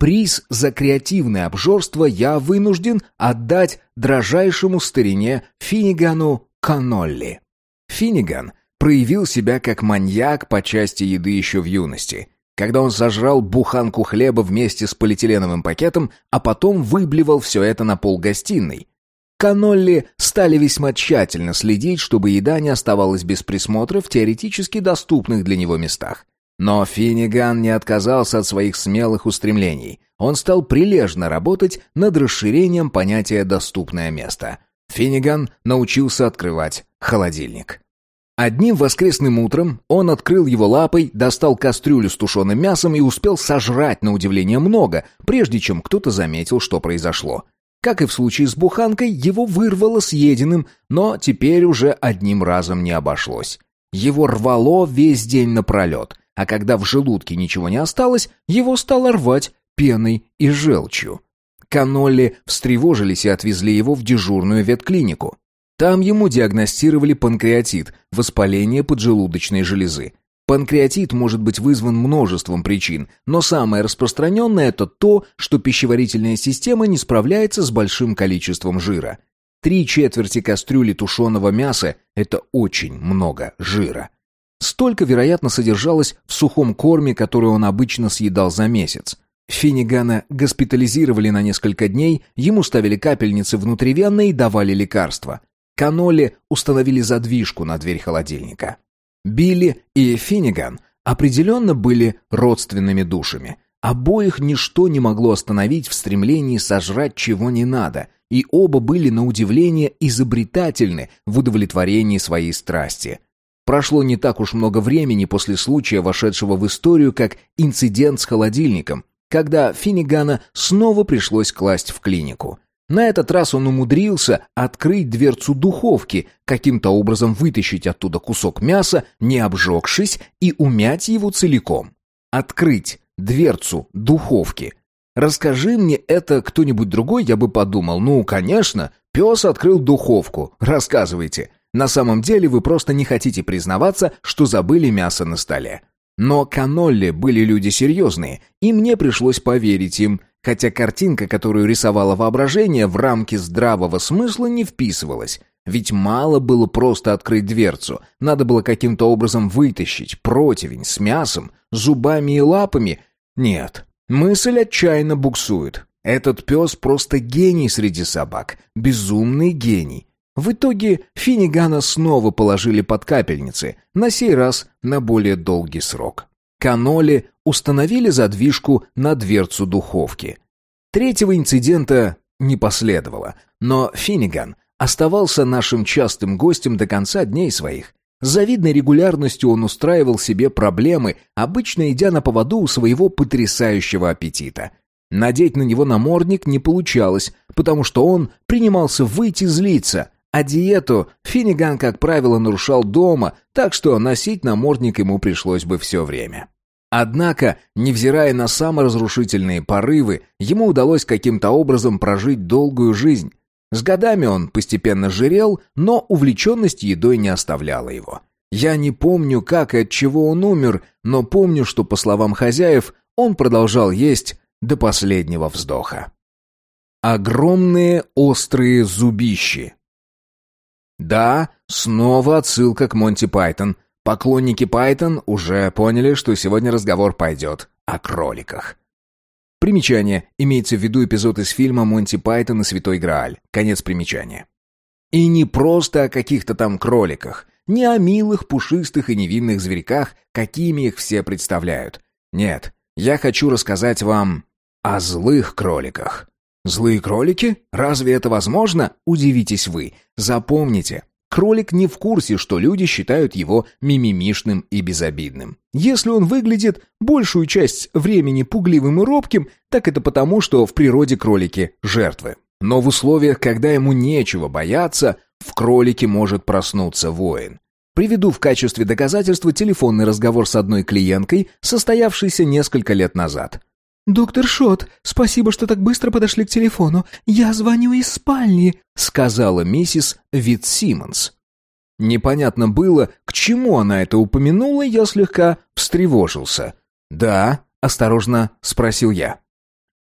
Приз за креативное обжорство я вынужден отдать дрожайшему старине Финнигану Каннолли. Финниган проявил себя как маньяк по части еды еще в юности, когда он сожрал буханку хлеба вместе с полиэтиленовым пакетом, а потом выблевал все это на пол гостиной. Каннолли стали весьма тщательно следить, чтобы еда не оставалась без присмотра в теоретически доступных для него местах. Но Финниган не отказался от своих смелых устремлений. Он стал прилежно работать над расширением понятия «доступное место». Финниган научился открывать холодильник. Одним воскресным утром он открыл его лапой, достал кастрюлю с тушеным мясом и успел сожрать, на удивление, много, прежде чем кто-то заметил, что произошло. Как и в случае с буханкой, его вырвало съеденным, но теперь уже одним разом не обошлось. Его рвало весь день напролет, а когда в желудке ничего не осталось, его стало рвать пеной и желчью. Каннолли встревожились и отвезли его в дежурную ветклинику. Там ему диагностировали панкреатит, воспаление поджелудочной железы. Панкреатит может быть вызван множеством причин, но самое распространенное – это то, что пищеварительная система не справляется с большим количеством жира. Три четверти кастрюли тушеного мяса – это очень много жира. Столько, вероятно, содержалось в сухом корме, который он обычно съедал за месяц. Финнигана госпитализировали на несколько дней, ему ставили капельницы внутривенно и давали лекарства. Каннолли установили задвижку на дверь холодильника. Билли и Финниган определенно были родственными душами. Обоих ничто не могло остановить в стремлении сожрать чего не надо, и оба были на удивление изобретательны в удовлетворении своей страсти. Прошло не так уж много времени после случая, вошедшего в историю как инцидент с холодильником, когда Финнигана снова пришлось класть в клинику. На этот раз он умудрился открыть дверцу духовки, каким-то образом вытащить оттуда кусок мяса, не обжегшись, и умять его целиком. Открыть дверцу духовки. Расскажи мне это кто-нибудь другой, я бы подумал, ну, конечно, пес открыл духовку, рассказывайте. На самом деле вы просто не хотите признаваться, что забыли мясо на столе. Но Каннолли были люди серьезные, и мне пришлось поверить им, хотя картинка, которую рисовало воображение, в рамки здравого смысла не вписывалась. Ведь мало было просто открыть дверцу, надо было каким-то образом вытащить противень с мясом, зубами и лапами. Нет, мысль отчаянно буксует. Этот пес просто гений среди собак, безумный гений. В итоге Финнигана снова положили под капельницы, на сей раз на более долгий срок. Каннолли установили задвижку на дверцу духовки. Третьего инцидента не последовало, но Финниган оставался нашим частым гостем до конца дней своих. С завидной регулярностью он устраивал себе проблемы, обычно идя на поводу у своего потрясающего аппетита. Надеть на него намордник не получалось, потому что он принимался выть и злиться, а диету Финниган, как правило, нарушал дома, так что носить намордник ему пришлось бы все время. Однако, невзирая на саморазрушительные порывы, ему удалось каким-то образом прожить долгую жизнь. С годами он постепенно жирел, но увлеченность едой не оставляла его. Я не помню, как и от чего он умер, но помню, что, по словам хозяев, он продолжал есть до последнего вздоха. Огромные острые зубищи. Да, снова отсылка к Монти Пайтон. Поклонники Пайтон уже поняли, что сегодня разговор пойдет о кроликах. Примечание. Имеется в виду эпизод из фильма «Монти Пайтон и Святой Грааль». Конец примечания. И не просто о каких-то там кроликах, не о милых, пушистых и невинных зверьках, какими их все представляют. Нет, я хочу рассказать вам о злых кроликах. Злые кролики? Разве это возможно? Удивитесь вы. Запомните, кролик не в курсе, что люди считают его мимимишным и безобидным. Если он выглядит большую часть времени пугливым и робким, так это потому, что в природе кролики – жертвы. Но в условиях, когда ему нечего бояться, в кролике может проснуться воин. Приведу в качестве доказательства телефонный разговор с одной клиенткой, состоявшийся несколько лет назад. «Доктор Шот, спасибо, что так быстро подошли к телефону. Я звоню из спальни», — сказала миссис Фитцсимонс. Непонятно было, к чему она это упомянула, я слегка встревожился. «Да?» — осторожно спросил я.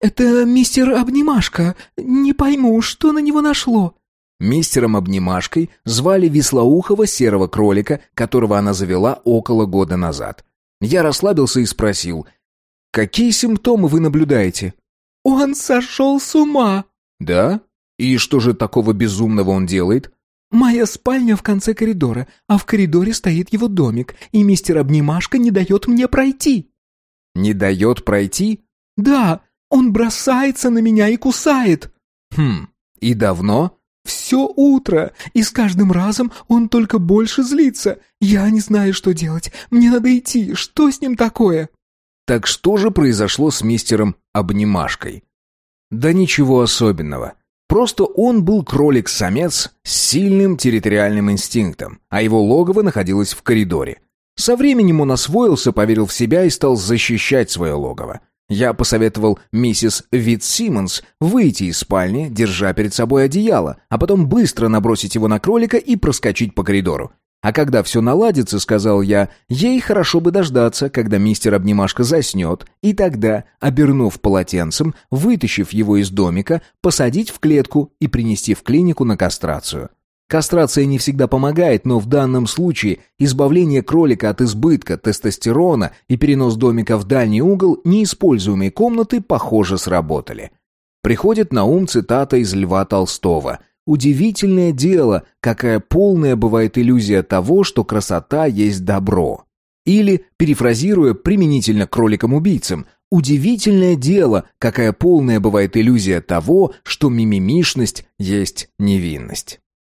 «Это мистер Обнимашка. Не пойму, что на него нашло?» Мистером Обнимашкой звали вислоухого серого кролика, которого она завела около года назад. Я расслабился и спросил: «Какие симптомы вы наблюдаете?» «Он сошел с ума». «Да? И что же такого безумного он делает?» «Моя спальня в конце коридора, а в коридоре стоит его домик, и мистер Обнимашка не дает мне пройти». «Не дает пройти?» «Да, он бросается на меня и кусает». «Хм, и давно?» «Все утро, и с каждым разом он только больше злится. Я не знаю, что делать. Мне надо идти. Что с ним такое?» «Так что же произошло с мистером Обнимашкой?» «Да ничего особенного. Просто он был кролик-самец с сильным территориальным инстинктом, а его логово находилось в коридоре. Со временем он освоился, поверил в себя и стал защищать свое логово. Я посоветовал миссис Фитцсимонс выйти из спальни, держа перед собой одеяло, а потом быстро набросить его на кролика и проскочить по коридору. А когда все наладится, сказал я, ей хорошо бы дождаться, когда мистер Обнимашка заснет, и тогда, обернув полотенцем, вытащив его из домика, посадить в клетку и принести в клинику на кастрацию. Кастрация не всегда помогает, но в данном случае избавление кролика от избытка тестостерона и перенос домика в дальний угол неиспользуемой комнаты, похоже, сработали. Приходит на ум цитата из Льва Толстого: «Удивительное дело, какая полная бывает иллюзия того, что красота есть добро». Или, перефразируя применительно к кроликам-убийцам, «Удивительное дело, какая полная бывает иллюзия того, что мимимишность есть невинность».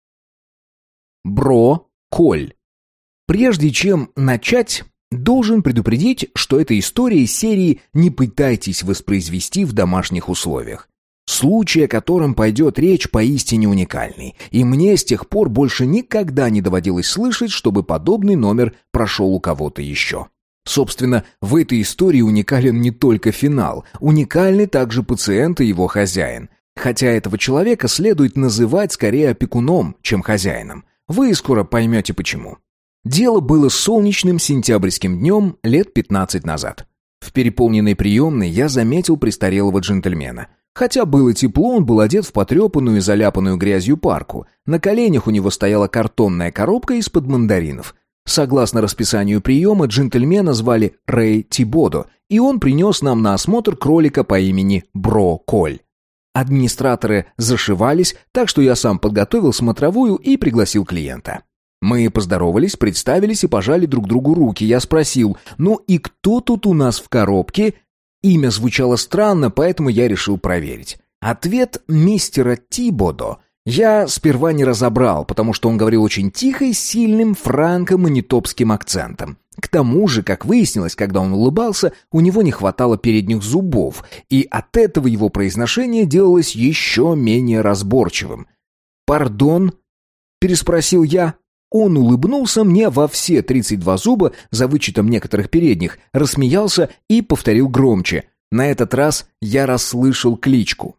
Бро-Коль. Прежде чем начать, должен предупредить, что это история из серии «Не пытайтесь воспроизвести в домашних условиях». Случай, о котором пойдет речь, поистине уникальный, и мне с тех пор больше никогда не доводилось слышать, чтобы подобный номер прошел у кого-то еще. Собственно, в этой истории уникален не только финал, уникальны также пациент и его хозяин. Хотя этого человека следует называть скорее опекуном, чем хозяином. Вы скоро поймете почему. Дело было солнечным сентябрьским днем лет пятнадцать назад. В переполненной приемной я заметил престарелого джентльмена. Хотя было тепло, он был одет в потрепанную и заляпанную грязью парку. На коленях у него стояла картонная коробка из-под мандаринов. Согласно расписанию приема, джентльмена звали Рэй Тибодо, и он принес нам на осмотр кролика по имени Бро-Коль. Администраторы зашивались, так что я сам подготовил смотровую и пригласил клиента. Мы поздоровались, представились и пожали друг другу руки. Я спросил: «Ну и кто тут у нас в коробке?» Имя звучало странно, поэтому я решил проверить. Ответ мистера Тибодо я сперва не разобрал, потому что он говорил очень тихо и с сильным франко-манитопским акцентом. К тому же, как выяснилось, когда он улыбался, у него не хватало передних зубов, и от этого его произношение делалось еще менее разборчивым. «Пардон?» — переспросил я. Он улыбнулся мне во все тридцать два зуба, за вычетом некоторых передних, рассмеялся и повторил громче. На этот раз я расслышал кличку.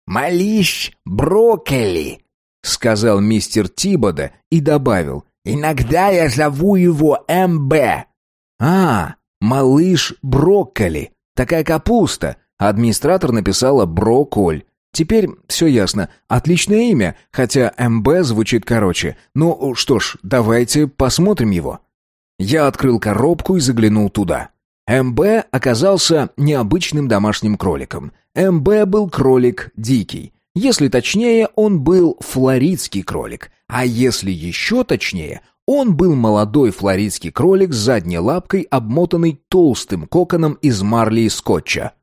«Малыш Брокколи», — сказал мистер Тибодо и добавил: «Иногда я зову его эм бэ». «А, малыш Брокколи, такая капуста». Администратор написала Бро-Коль. Теперь все ясно. Отличное имя, хотя эм бэ звучит короче. Ну что ж, давайте посмотрим его. Я открыл коробку и заглянул туда. эм бэ оказался необычным домашним кроликом. эм бэ был кролик дикий. Если точнее, он был флоридский кролик. А если еще точнее, он был молодой флоридский кролик с задней лапкой, обмотанный толстым коконом из марли и скотча.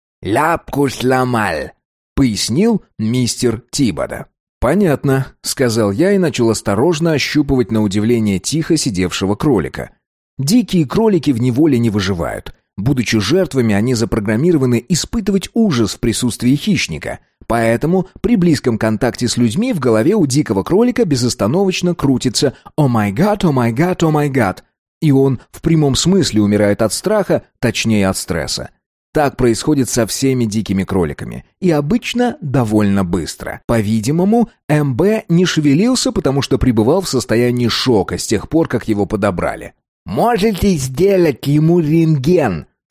«Лапку сломал», — пояснил мистер Тибодо. «Понятно», — сказал я и начал осторожно ощупывать на удивление тихо сидевшего кролика. Дикие кролики в неволе не выживают. Будучи жертвами, они запрограммированы испытывать ужас в присутствии хищника. Поэтому при близком контакте с людьми в голове у дикого кролика безостановочно крутится «О май гад, о май гад, о май гад», и он в прямом смысле умирает от страха, точнее от стресса. Так происходит со всеми дикими кроликами. И обычно довольно быстро. По-видимому, эм бэ не шевелился, потому что пребывал в состоянии шока с тех пор, как его подобрали. «Можете сделать ему рентген?» —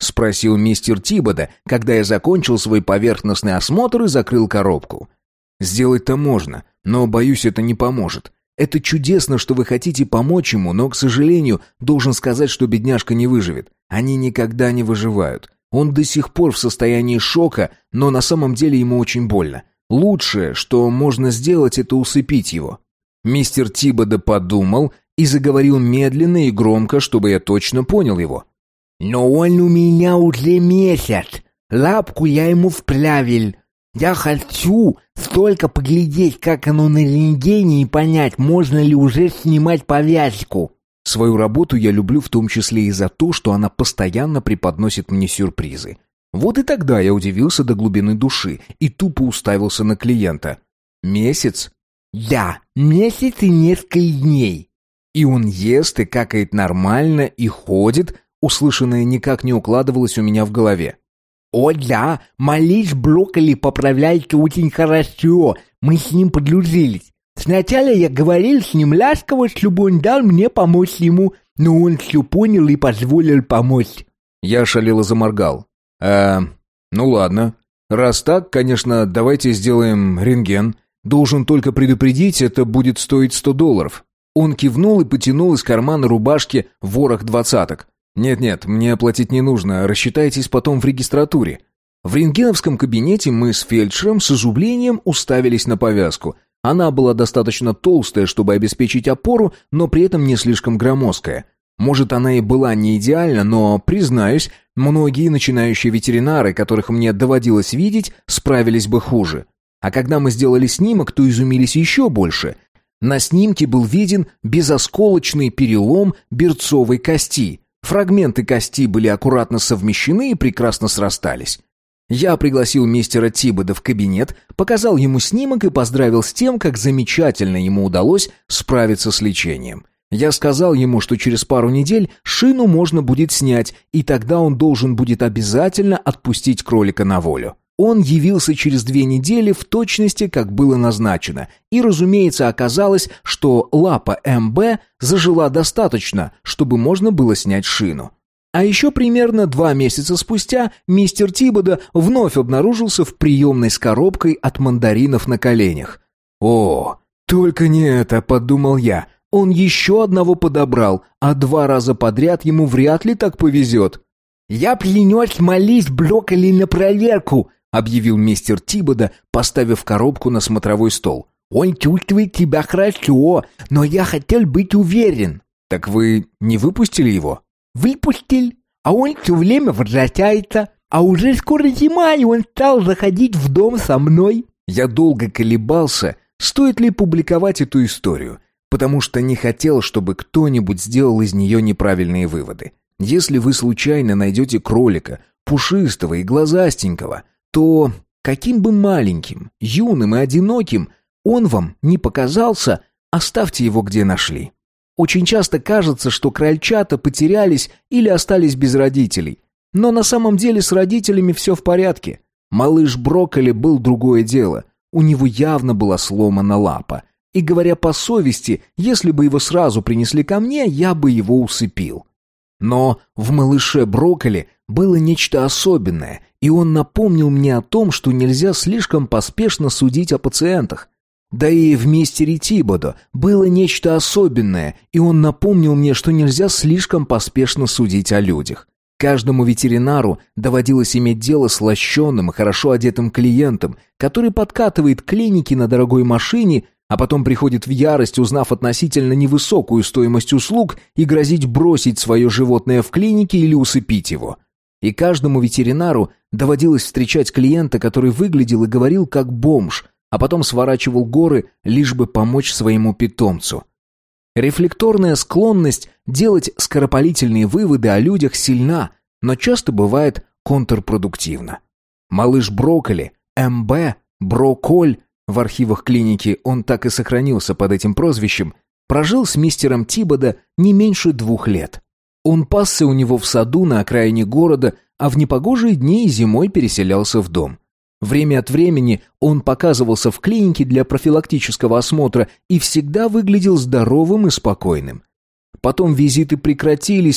— спросил мистер Тибода, когда я закончил свой поверхностный осмотр и закрыл коробку. «Сделать-то можно, но, боюсь, это не поможет. Это чудесно, что вы хотите помочь ему, но, к сожалению, должен сказать, что бедняжка не выживет. Они никогда не выживают. Он до сих пор в состоянии шока, но на самом деле ему очень больно. Лучшее, что можно сделать, это усыпить его». Мистер Тибода подумал и заговорил медленно и громко, чтобы я точно понял его. «Но он у меня уже месяц. Лапку я ему вправил. Я хочу столько поглядеть, как оно на рентгене, и понять, можно ли уже снимать повязку». Свою работу я люблю в том числе и за то, что она постоянно преподносит мне сюрпризы. Вот и тогда я удивился до глубины души и тупо уставился на клиента. «Месяц?» «Да, месяц и несколько дней». «И он ест и какает нормально, и ходит?» Услышанное никак не укладывалось у меня в голове. «О да, малыш брокколи поправляется очень хорошо, мы с ним подружились. Сначала я говорил с ним ласково, чтобы он дал мне помочь ему, но он все понял и позволил помочь». Я ошалело заморгал. «Э, ну ладно. Раз так, конечно, давайте сделаем рентген. Должен только предупредить, это будет стоить сто долларов». Он кивнул и потянул из кармана рубашки ворох двадцаток. «Нет-нет, мне оплатить не нужно, рассчитайтесь потом в регистратуре». В рентгеновском кабинете мы с фельдшером с изумлением уставились на повязку. Она была достаточно толстая, чтобы обеспечить опору, но при этом не слишком громоздкая. Может, она и была не идеальна, но, признаюсь, многие начинающие ветеринары, которых мне доводилось видеть, справились бы хуже. А когда мы сделали снимок, то изумились еще больше. На снимке был виден безосколочный перелом берцовой кости. Фрагменты кости были аккуратно совмещены и прекрасно срастались. Я пригласил мистера Тибода в кабинет, показал ему снимок и поздравил с тем, как замечательно ему удалось справиться с лечением. Я сказал ему, что через пару недель шину можно будет снять, и тогда он должен будет обязательно отпустить кролика на волю. Он явился через две недели в точности, как было назначено, и, разумеется, оказалось, что лапа эм бэ зажила достаточно, чтобы можно было снять шину. А еще примерно два месяца спустя мистер Тибода вновь обнаружился в приемной с коробкой от мандаринов на коленях. «О, только не это», — подумал я. Он еще одного подобрал, а два раза подряд ему вряд ли так повезет. «Я принес малыш брокколи на проверку», — объявил мистер Тибода, поставив коробку на смотровой стол. «Он чувствует себя хорошо, но я хотел быть уверен». «Так вы не выпустили его?» «Выпустил, а он все время возвращается, а уже скоро зима, и он стал заходить в дом со мной». Я долго колебался, стоит ли публиковать эту историю, потому что не хотел, чтобы кто-нибудь сделал из нее неправильные выводы. Если вы случайно найдете кролика, пушистого и глазастенького, то, каким бы маленьким, юным и одиноким он вам не показался, оставьте его где нашли. Очень часто кажется, что крольчата потерялись или остались без родителей. Но на самом деле с родителями все в порядке. Малыш брокколи был другое дело. У него явно была сломана лапа. И, говоря по совести, если бы его сразу принесли ко мне, я бы его усыпил. Но в малыше брокколи было нечто особенное, и он напомнил мне о том, что нельзя слишком поспешно судить о пациентах. Да и в мистере Тибодо было нечто особенное, и он напомнил мне, что нельзя слишком поспешно судить о людях. Каждому ветеринару доводилось иметь дело с лощеным и хорошо одетым клиентом, который подкатывает к клинике на дорогой машине, а потом приходит в ярость, узнав относительно невысокую стоимость услуг, и грозить бросить свое животное в клинике или усыпить его. И каждому ветеринару доводилось встречать клиента, который выглядел и говорил как бомж, а потом сворачивал горы, лишь бы помочь своему питомцу. Рефлекторная склонность делать скоропалительные выводы о людях сильна, но часто бывает контрпродуктивна. Малыш брокколи, эм бэ, брокколь, в архивах клиники он так и сохранился под этим прозвищем, прожил с мистером Тибодо не меньше двух лет. Он пасся у него в саду на окраине города, а в непогожие дни и зимой переселялся в дом. Время от времени он показывался в клинике для профилактического осмотра и всегда выглядел здоровым и спокойным. Потом визиты прекратились,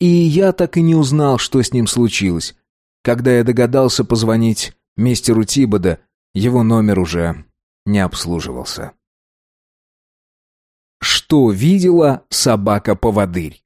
И я так и не узнал, что с ним случилось. Когда я догадался позвонить мистеру Тибода, его номер уже не обслуживался. Что видела собака-поводырь?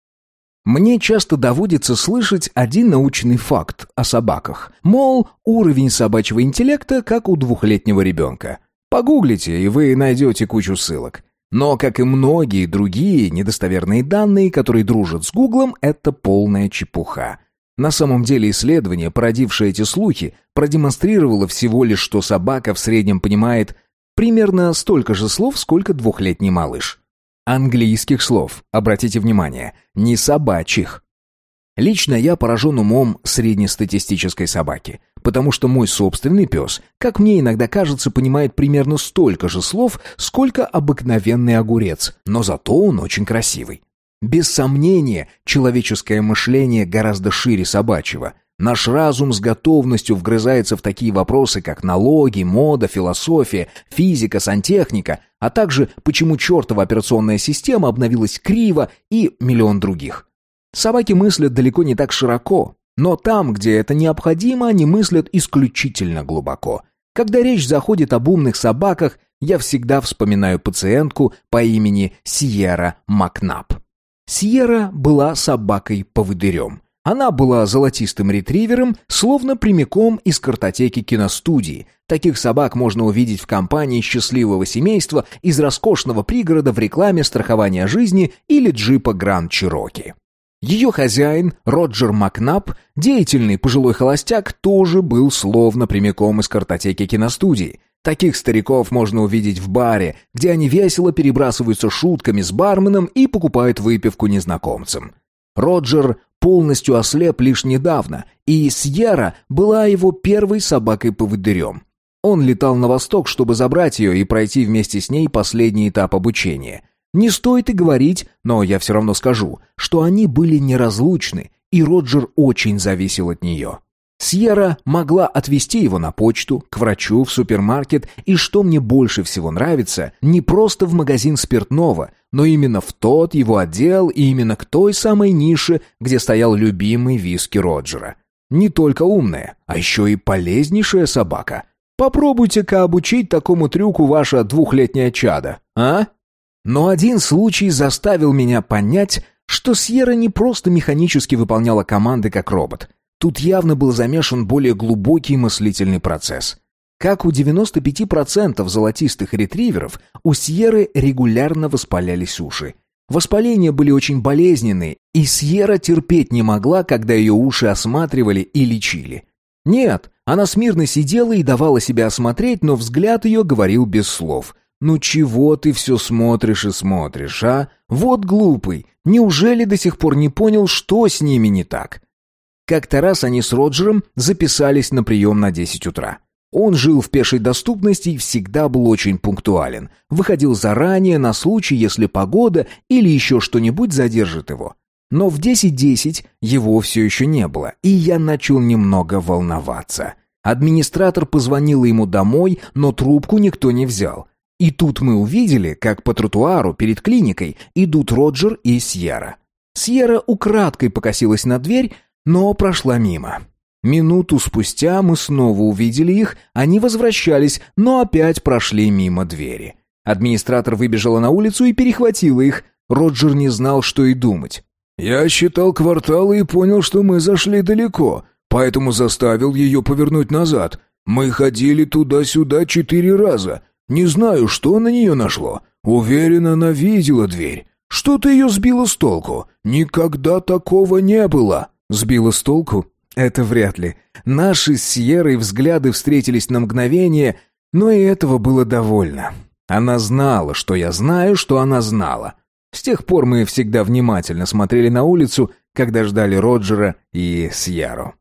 Мне часто доводится слышать один научный факт о собаках. Мол, уровень собачьего интеллекта как у двухлетнего ребенка. Погуглите, и вы найдете кучу ссылок. Но, как и многие другие недостоверные данные, которые дружат с Гуглом, это полная чепуха. На самом деле исследование, породившее эти слухи, продемонстрировало всего лишь, что собака в среднем понимает примерно столько же слов, сколько двухлетний малыш. Английских слов, обратите внимание, не собачьих. Лично я поражен умом среднестатистической собаки, потому что мой собственный пес, как мне иногда кажется, понимает примерно столько же слов, сколько обыкновенный огурец, но зато он очень красивый. Без сомнения, человеческое мышление гораздо шире собачьего. Наш разум с готовностью вгрызается в такие вопросы, как налоги, мода, философия, физика, сантехника, а также почему чертова операционная система обновилась криво и миллион других. Собаки мыслят далеко не так широко, но там, где это необходимо, они мыслят исключительно глубоко. Когда речь заходит об умных собаках, я всегда вспоминаю пациентку по имени Сьерра Макнаб. Сьерра была собакой-поводырем. Она была золотистым ретривером, словно прямиком из картотеки киностудии. Таких собак можно увидеть в компании счастливого семейства из роскошного пригорода в рекламе страхования жизни или джипа Гранд Чироки. Ее хозяин, Роджер Макнаб, деятельный пожилой холостяк, тоже был словно прямиком из картотеки киностудии. Таких стариков можно увидеть в баре, где они весело перебрасываются шутками с барменом и покупают выпивку незнакомцам. Роджер полностью ослеп лишь недавно, и Сьерра была его первой собакой-поводырем. Он летал на восток, чтобы забрать ее и пройти вместе с ней последний этап обучения. Не стоит и говорить, но я все равно скажу, что они были неразлучны, и Роджер очень зависел от нее. Сьерра могла отвезти его на почту, к врачу, в супермаркет, и что мне больше всего нравится, не просто в магазин спиртного, но именно в тот его отдел и именно к той самой нише, где стоял любимый виски Роджера. Не только умная, а еще и полезнейшая собака. Попробуйте-ка обучить такому трюку ваше двухлетнее чадо, а? Но один случай заставил меня понять, что Сьерра не просто механически выполняла команды как робот. Тут явно был замешан более глубокий мыслительный процесс. Как у девяноста пяти процентов золотистых ретриверов, у Сьерры регулярно воспалялись уши. Воспаления были очень болезненные, и Сьерра терпеть не могла, когда ее уши осматривали и лечили. Нет, она смирно сидела и давала себя осмотреть, но взгляд ее говорил без слов. «Ну чего ты все смотришь и смотришь, а? Вот глупый, неужели до сих пор не понял, что с ними не так?» Как-то раз они с Роджером записались на прием на десять утра. Он жил в пешей доступности и всегда был очень пунктуален. Выходил заранее на случай, если погода или еще что-нибудь задержит его. Но в десять десять его все еще не было, и я начал немного волноваться. Администратор позвонила ему домой, но трубку никто не взял. И тут мы увидели, как по тротуару перед клиникой идут Роджер и Сьерра. Сьерра украдкой покосилась на дверь, но прошла мимо. Минуту спустя мы снова увидели их, они возвращались, но опять прошли мимо двери. Администратор выбежала на улицу и перехватила их. Роджер не знал, что и думать. «Я считал кварталы и понял, что мы зашли далеко, поэтому заставил ее повернуть назад. Мы ходили туда-сюда четыре раза. Не знаю, что на нее нашло. Уверен, она видела дверь. Что-то ее сбило с толку. Никогда такого не было». Сбило с толку? Это вряд ли. Наши с Сьеррой взгляды встретились на мгновение, но и этого было довольно. Она знала, что я знаю, что она знала. С тех пор мы всегда внимательно смотрели на улицу, когда ждали Роджера и Сьерру.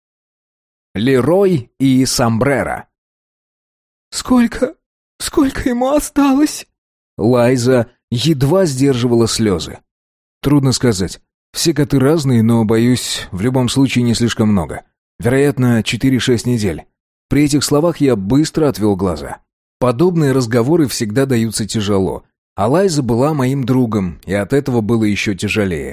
Лерой и Сомбреро. «Сколько? Сколько ему осталось?» Лайза едва сдерживала слезы. «Трудно сказать. Все коты разные, но, боюсь, в любом случае не слишком много. Вероятно, четыре-шесть недель». При этих словах я быстро отвел глаза. Подобные разговоры всегда даются тяжело. А Лайза была моим другом, и от этого было еще тяжелее.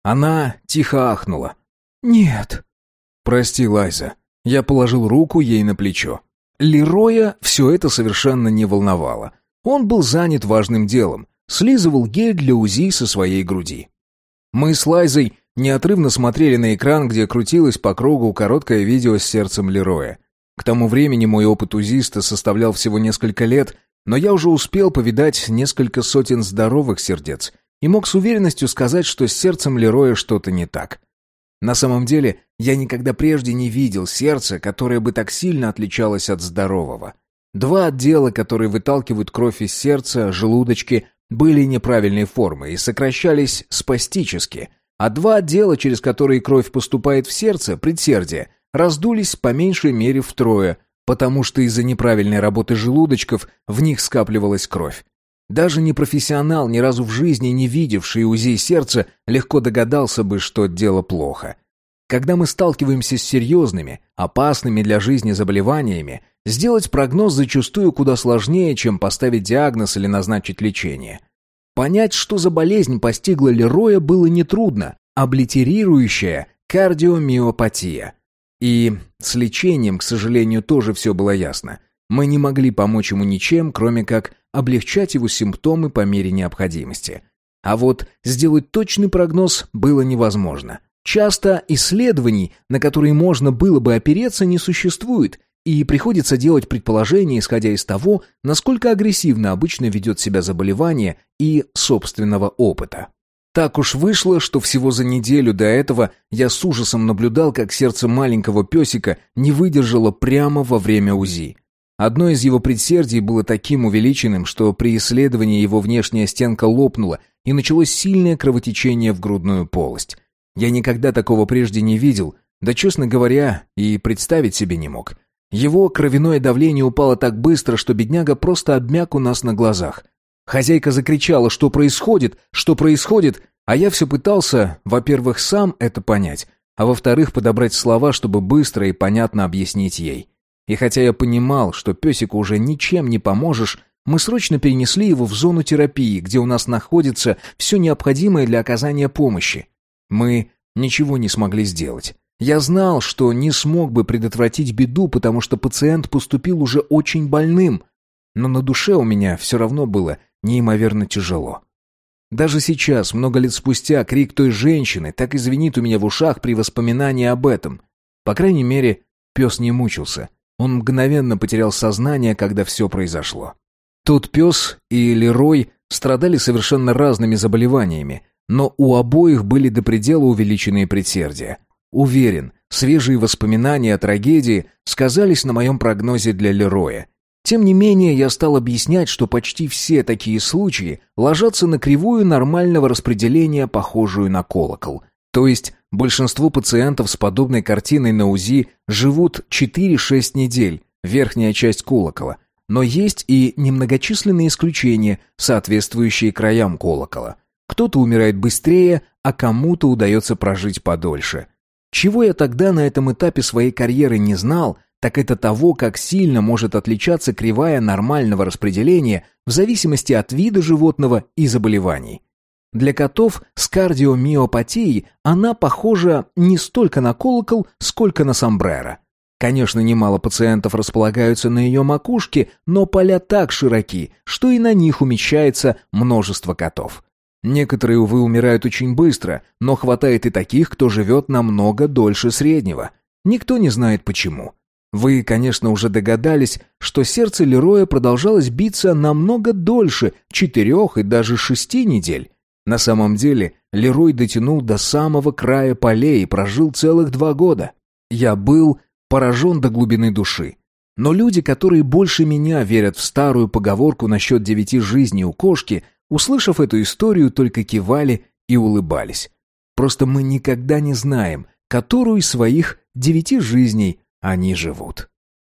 Она тихо ахнула. «Нет». «Прости, Лайза». Я положил руку ей на плечо. Лероя все это совершенно не волновало. Он был занят важным делом. Слизывал гель для УЗИ со своей груди. Мы с Лайзой неотрывно смотрели на экран, где крутилось по кругу короткое видео с сердцем Лероя. К тому времени мой опыт узиста составлял всего несколько лет, но я уже успел повидать несколько сотен здоровых сердец и мог с уверенностью сказать, что с сердцем Лероя что-то не так. На самом деле, я никогда прежде не видел сердца, которое бы так сильно отличалось от здорового. Два отдела, которые выталкивают кровь из сердца, желудочки, были неправильной формы и сокращались спастически, а два отдела, через которые кровь поступает в сердце, предсердие, раздулись по меньшей мере втрое, потому что из-за неправильной работы желудочков в них скапливалась кровь. Даже непрофессионал, ни разу в жизни не видевший УЗИ сердца, легко догадался бы, что дело плохо. Когда мы сталкиваемся с серьезными, опасными для жизни заболеваниями, сделать прогноз зачастую куда сложнее, чем поставить диагноз или назначить лечение. Понять, что за болезнь постигла Лероя, было нетрудно. Облитерирующая кардиомиопатия. И с лечением, к сожалению, тоже все было ясно. Мы не могли помочь ему ничем, кроме как облегчать его симптомы по мере необходимости. А вот сделать точный прогноз было невозможно. Часто исследований, на которые можно было бы опереться, не существует, и приходится делать предположения, исходя из того, насколько агрессивно обычно ведет себя заболевание и собственного опыта. Так уж вышло, что всего за неделю до этого я с ужасом наблюдал, как сердце маленького песика не выдержало прямо во время УЗИ. Одно из его предсердий было таким увеличенным, что при исследовании его внешняя стенка лопнула, и началось сильное кровотечение в грудную полость. Я никогда такого прежде не видел, да, честно говоря, и представить себе не мог. Его кровяное давление упало так быстро, что бедняга просто обмяк у нас на глазах. Хозяйка закричала: «Что происходит? Что происходит?» А я все пытался, во-первых, сам это понять, а во-вторых, подобрать слова, чтобы быстро и понятно объяснить ей. И хотя я понимал, что песику уже ничем не поможешь, мы срочно перенесли его в зону терапии, где у нас находится все необходимое для оказания помощи. Мы ничего не смогли сделать. Я знал, что не смог бы предотвратить беду, потому что пациент поступил уже очень больным, но на душе у меня все равно было неимоверно тяжело. Даже сейчас, много лет спустя, крик той женщины так и звенит у меня в ушах при воспоминании об этом. По крайней мере, пес не мучился. Он мгновенно потерял сознание, когда все произошло. Тот пес и Лерой страдали совершенно разными заболеваниями, но у обоих были до предела увеличенные предсердия. Уверен, свежие воспоминания о трагедии сказались на моем прогнозе для Лероя. Тем не менее, я стал объяснять, что почти все такие случаи ложатся на кривую нормального распределения, похожую на колокол. То есть большинство пациентов с подобной картиной на УЗИ живут четыре-шесть недель, верхняя часть колокола. Но есть и немногочисленные исключения, соответствующие краям колокола. Кто-то умирает быстрее, а кому-то удается прожить подольше. Чего я тогда на этом этапе своей карьеры не знал, так это того, как сильно может отличаться кривая нормального распределения в зависимости от вида животного и заболеваний. Для котов с кардиомиопатией она похожа не столько на колокол, сколько на сомбреро. Конечно, немало пациентов располагаются на ее макушке, но поля так широки, что и на них умещается множество котов. Некоторые, увы, умирают очень быстро, но хватает и таких, кто живет намного дольше среднего. Никто не знает почему. Вы, конечно, уже догадались, что сердце Лероя продолжалось биться намного дольше, четырех и даже шести недель. На самом деле, Лерой дотянул до самого края полей и прожил целых два года. Я был поражен до глубины души. Но люди, которые больше меня верят в старую поговорку насчет девяти жизней у кошки, услышав эту историю, только кивали и улыбались. Просто мы никогда не знаем, которую из своих девяти жизней они живут.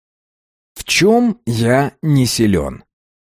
В чем я не силен?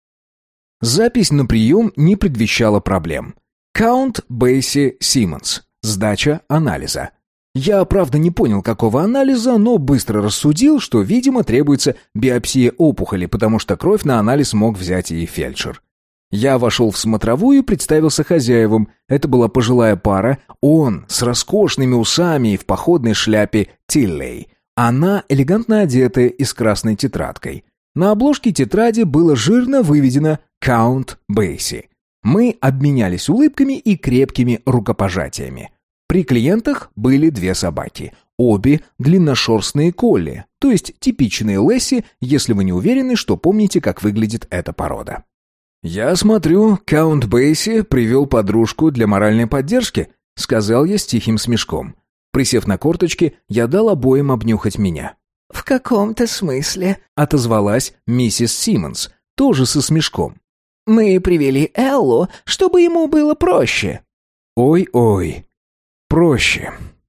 Запись на прием не предвещала проблем. Count Basie Simmons. Сдача анализа. Я, правда, не понял, какого анализа, но быстро рассудил, что, видимо, требуется биопсия опухоли, потому что кровь на анализ мог взять и фельдшер. Я вошел в смотровую и представился хозяевам. Это была пожилая пара, он с роскошными усами и в походной шляпе Тиллей. Она элегантно одетая и с красной тетрадкой. На обложке тетради было жирно выведено «Count Basie». Мы обменялись улыбками и крепкими рукопожатиями. При клиентах были две собаки. Обе длинношерстные колли, то есть типичные лесси, если вы не уверены, что помните, как выглядит эта порода. «Я смотрю, Count Basie привел подружку для моральной поддержки», сказал я с тихим смешком. Присев на корточки, я дал обоим обнюхать меня. «В каком-то смысле», — отозвалась миссис Симмонс, тоже со смешком. «Мы привели Эллу, чтобы ему было проще». «Ой-ой, проще».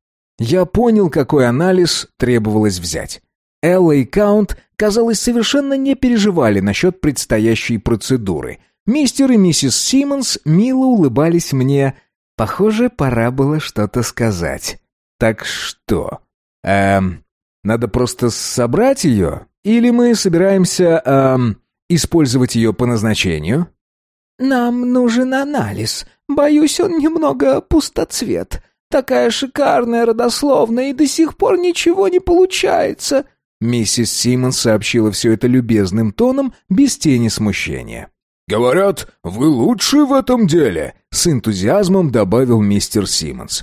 Я понял, какой анализ требовалось взять. Элла и Каунт, казалось, совершенно не переживали насчет предстоящей процедуры. Мистер и миссис Симмонс мило улыбались мне. Похоже, пора было что-то сказать. Так что? Эм, надо просто собрать ее? Или мы собираемся, эм, использовать ее по назначению? «Нам нужен анализ. Боюсь, он немного пустоцвет. Такая шикарная родословная, и до сих пор ничего не получается». Миссис Симмонс сообщила все это любезным тоном, без тени смущения. «Говорят, вы лучший в этом деле», — с энтузиазмом добавил мистер Симмонс.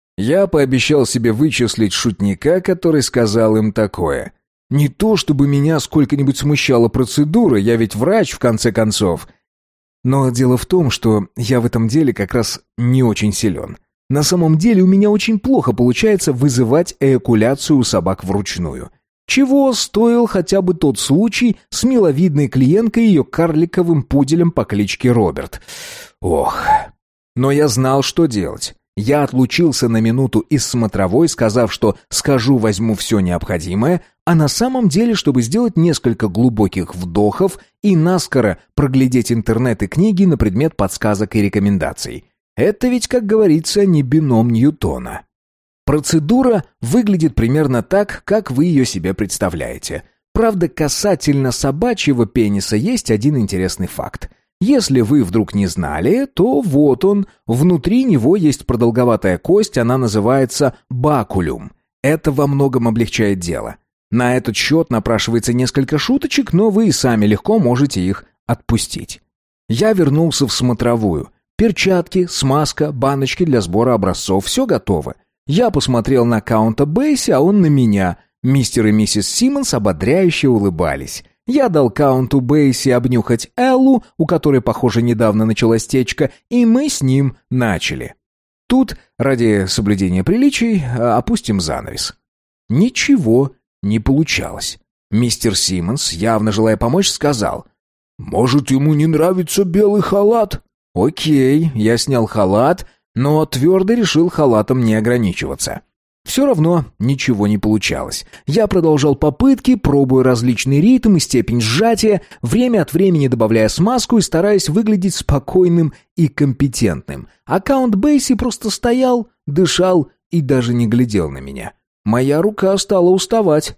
Я пообещал себе вычислить шутника, который сказал им такое. Не то, чтобы меня сколько-нибудь смущала процедура, я ведь врач, в конце концов. Но дело в том, что я в этом деле как раз не очень силен. На самом деле у меня очень плохо получается вызывать эякуляцию у собак вручную. Чего стоил хотя бы тот случай с миловидной клиенткой и ее карликовым пуделем по кличке Роберт. Ох. Но я знал, что делать. Я отлучился на минуту из смотровой, сказав, что скажу, возьму все необходимое, а на самом деле, чтобы сделать несколько глубоких вдохов и наскоро проглядеть интернет и книги на предмет подсказок и рекомендаций. Это ведь, как говорится, не бином Ньютона. Процедура выглядит примерно так, как вы ее себе представляете. Правда, касательно собачьего пениса есть один интересный факт. Если вы вдруг не знали, то вот он, внутри него есть продолговатая кость, она называется бакулюм. Это во многом облегчает дело. На этот счет напрашивается несколько шуточек, но вы и сами легко можете их отпустить. Я вернулся в смотровую. Перчатки, смазка, баночки для сбора образцов – все готово. Я посмотрел на Каунта Бейси, а он на меня. Мистер и миссис Симмонс ободряюще улыбались. Я дал Каунту Бейси обнюхать Эллу, у которой, похоже, недавно началась течка, и мы с ним начали. Тут, ради соблюдения приличий, опустим занавес. Ничего не получалось. Мистер Симмонс, явно желая помочь, сказал: «Может, ему не нравится белый халат?» «Окей», я снял халат, но твердо решил халатом не ограничиваться. Все равно ничего не получалось. Я продолжал попытки, пробуя различный ритм и степень сжатия, время от времени добавляя смазку и стараясь выглядеть спокойным и компетентным. А Каунт Бейси просто стоял, дышал и даже не глядел на меня. Моя рука стала уставать.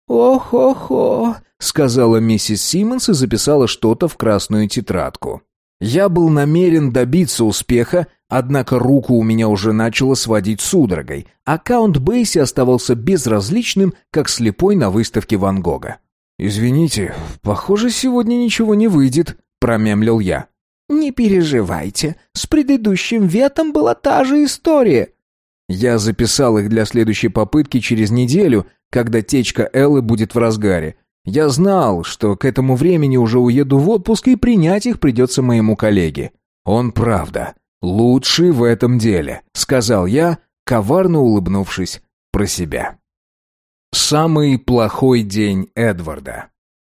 «Ох-ох-ох», — сказала миссис Симмонс и записала что-то в красную тетрадку. Я был намерен добиться успеха, однако руку у меня уже начало сводить судорогой, а Каунт Бейси оставался безразличным, как слепой на выставке Ван Гога. «Извините, похоже, сегодня ничего не выйдет», — промямлил я. «Не переживайте, с предыдущим ветом была та же история». Я записал их для следующей попытки через неделю, когда течка Эллы будет в разгаре. Я знал, что к этому времени уже уеду в отпуск, и принять их придется моему коллеге. Он правда лучший в этом деле, сказал я, коварно улыбнувшись про себя. Самый плохой день Эдварда.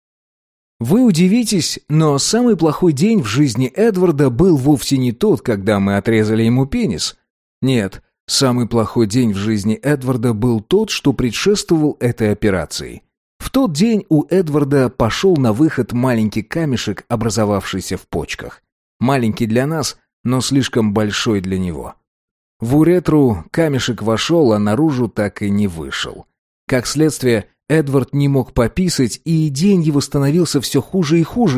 Вы удивитесь, но самый плохой день в жизни Эдварда был вовсе не тот, когда мы отрезали ему пенис. Нет, самый плохой день в жизни Эдварда был тот, что предшествовал этой операции. В тот день у Эдварда пошел на выход маленький камешек, образовавшийся в почках. Маленький для нас, но слишком большой для него. В уретру камешек вошел, а наружу так и не вышел. Как следствие, Эдвард не мог пописать, и день его становился все хуже и хуже.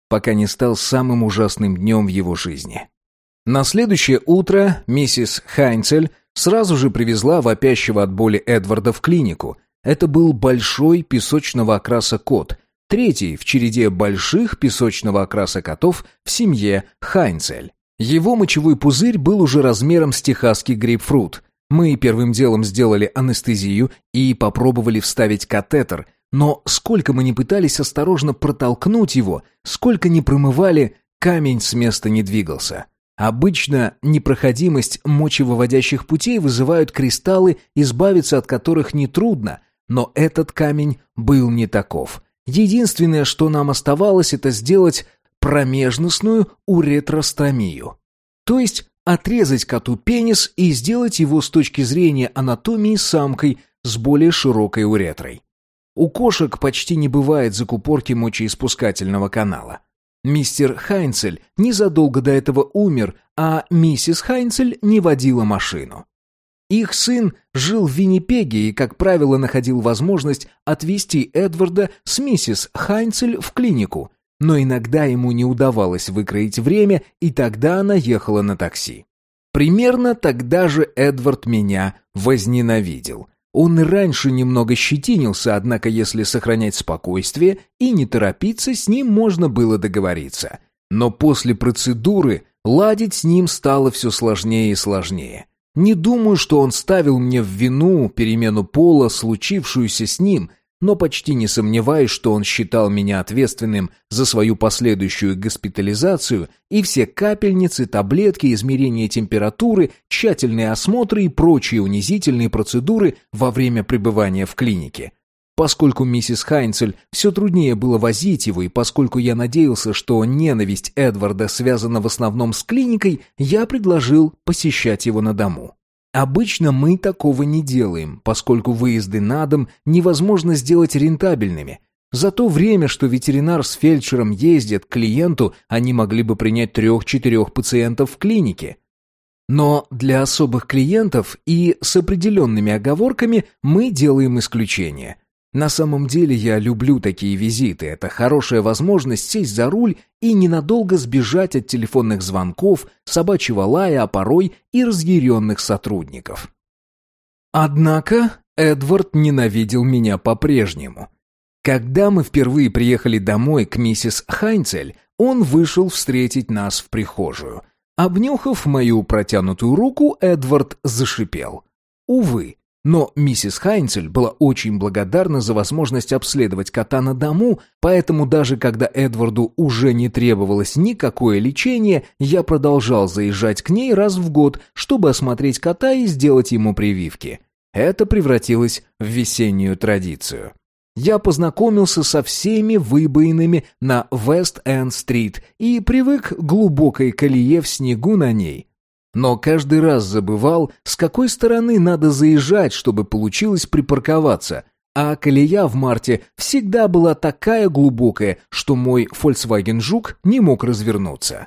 пока не стал самым ужасным днем в его жизни. На следующее утро миссис Хайнцель сразу же привезла вопящего от боли Эдварда в клинику. Это был большой песочного окраса кот, третий в череде больших песочного окраса котов в семье Хайнцель. Его мочевой пузырь был уже размером с техасский грейпфрут. Мы первым делом сделали анестезию и попробовали вставить катетер, но сколько мы ни пытались осторожно протолкнуть его, сколько ни промывали, камень с места не двигался. Обычно непроходимость мочевыводящих путей вызывают кристаллы, избавиться от которых нетрудно, но этот камень был не таков. Единственное, что нам оставалось, это сделать промежностную уретростомию. То есть отрезать коту пенис и сделать его с точки зрения анатомии самкой с более широкой уретрой. У кошек почти не бывает закупорки мочеиспускательного канала. Мистер Хайнцель незадолго до этого умер, а миссис Хайнцель не водила машину. Их сын жил в Виннипеге и, как правило, находил возможность отвезти Эдварда с миссис Хайнцель в клинику, но иногда ему не удавалось выкроить время, и тогда она ехала на такси. Примерно тогда же Эдвард меня возненавидел. Он и раньше немного щетинился, однако если сохранять спокойствие и не торопиться, с ним можно было договориться. Но после процедуры ладить с ним стало все сложнее и сложнее. Не думаю, что он ставил мне в вину перемену пола, случившуюся с ним, но почти не сомневаюсь, что он считал меня ответственным за свою последующую госпитализацию и все капельницы, таблетки, измерения температуры, тщательные осмотры и прочие унизительные процедуры во время пребывания в клинике. Поскольку миссис Хайнцель все труднее было возить его, и поскольку я надеялся, что ненависть Эдварда связана в основном с клиникой, я предложил посещать его на дому. Обычно мы такого не делаем, поскольку выезды на дом невозможно сделать рентабельными. За то время, что ветеринар с фельдшером ездят к клиенту, они могли бы принять трех-четырех пациентов в клинике. Но для особых клиентов и с определенными оговорками мы делаем исключение. На самом деле я люблю такие визиты, это хорошая возможность сесть за руль и ненадолго сбежать от телефонных звонков, собачьего лая, а порой и разъяренных сотрудников. Однако Эдвард ненавидел меня по-прежнему. Когда мы впервые приехали домой к миссис Хайнцель, он вышел встретить нас в прихожую. Обнюхав мою протянутую руку, Эдвард зашипел. Увы. Но миссис Хайнцель была очень благодарна за возможность обследовать кота на дому, поэтому даже когда Эдварду уже не требовалось никакое лечение, я продолжал заезжать к ней раз в год, чтобы осмотреть кота и сделать ему прививки. Это превратилось в весеннюю традицию. Я познакомился со всеми выбоинами на Вест-Энд-стрит и привык к глубокой колее в снегу на ней. Но каждый раз забывал, с какой стороны надо заезжать, чтобы получилось припарковаться, а колея в марте всегда была такая глубокая, что мой Volkswagen Жук не мог развернуться.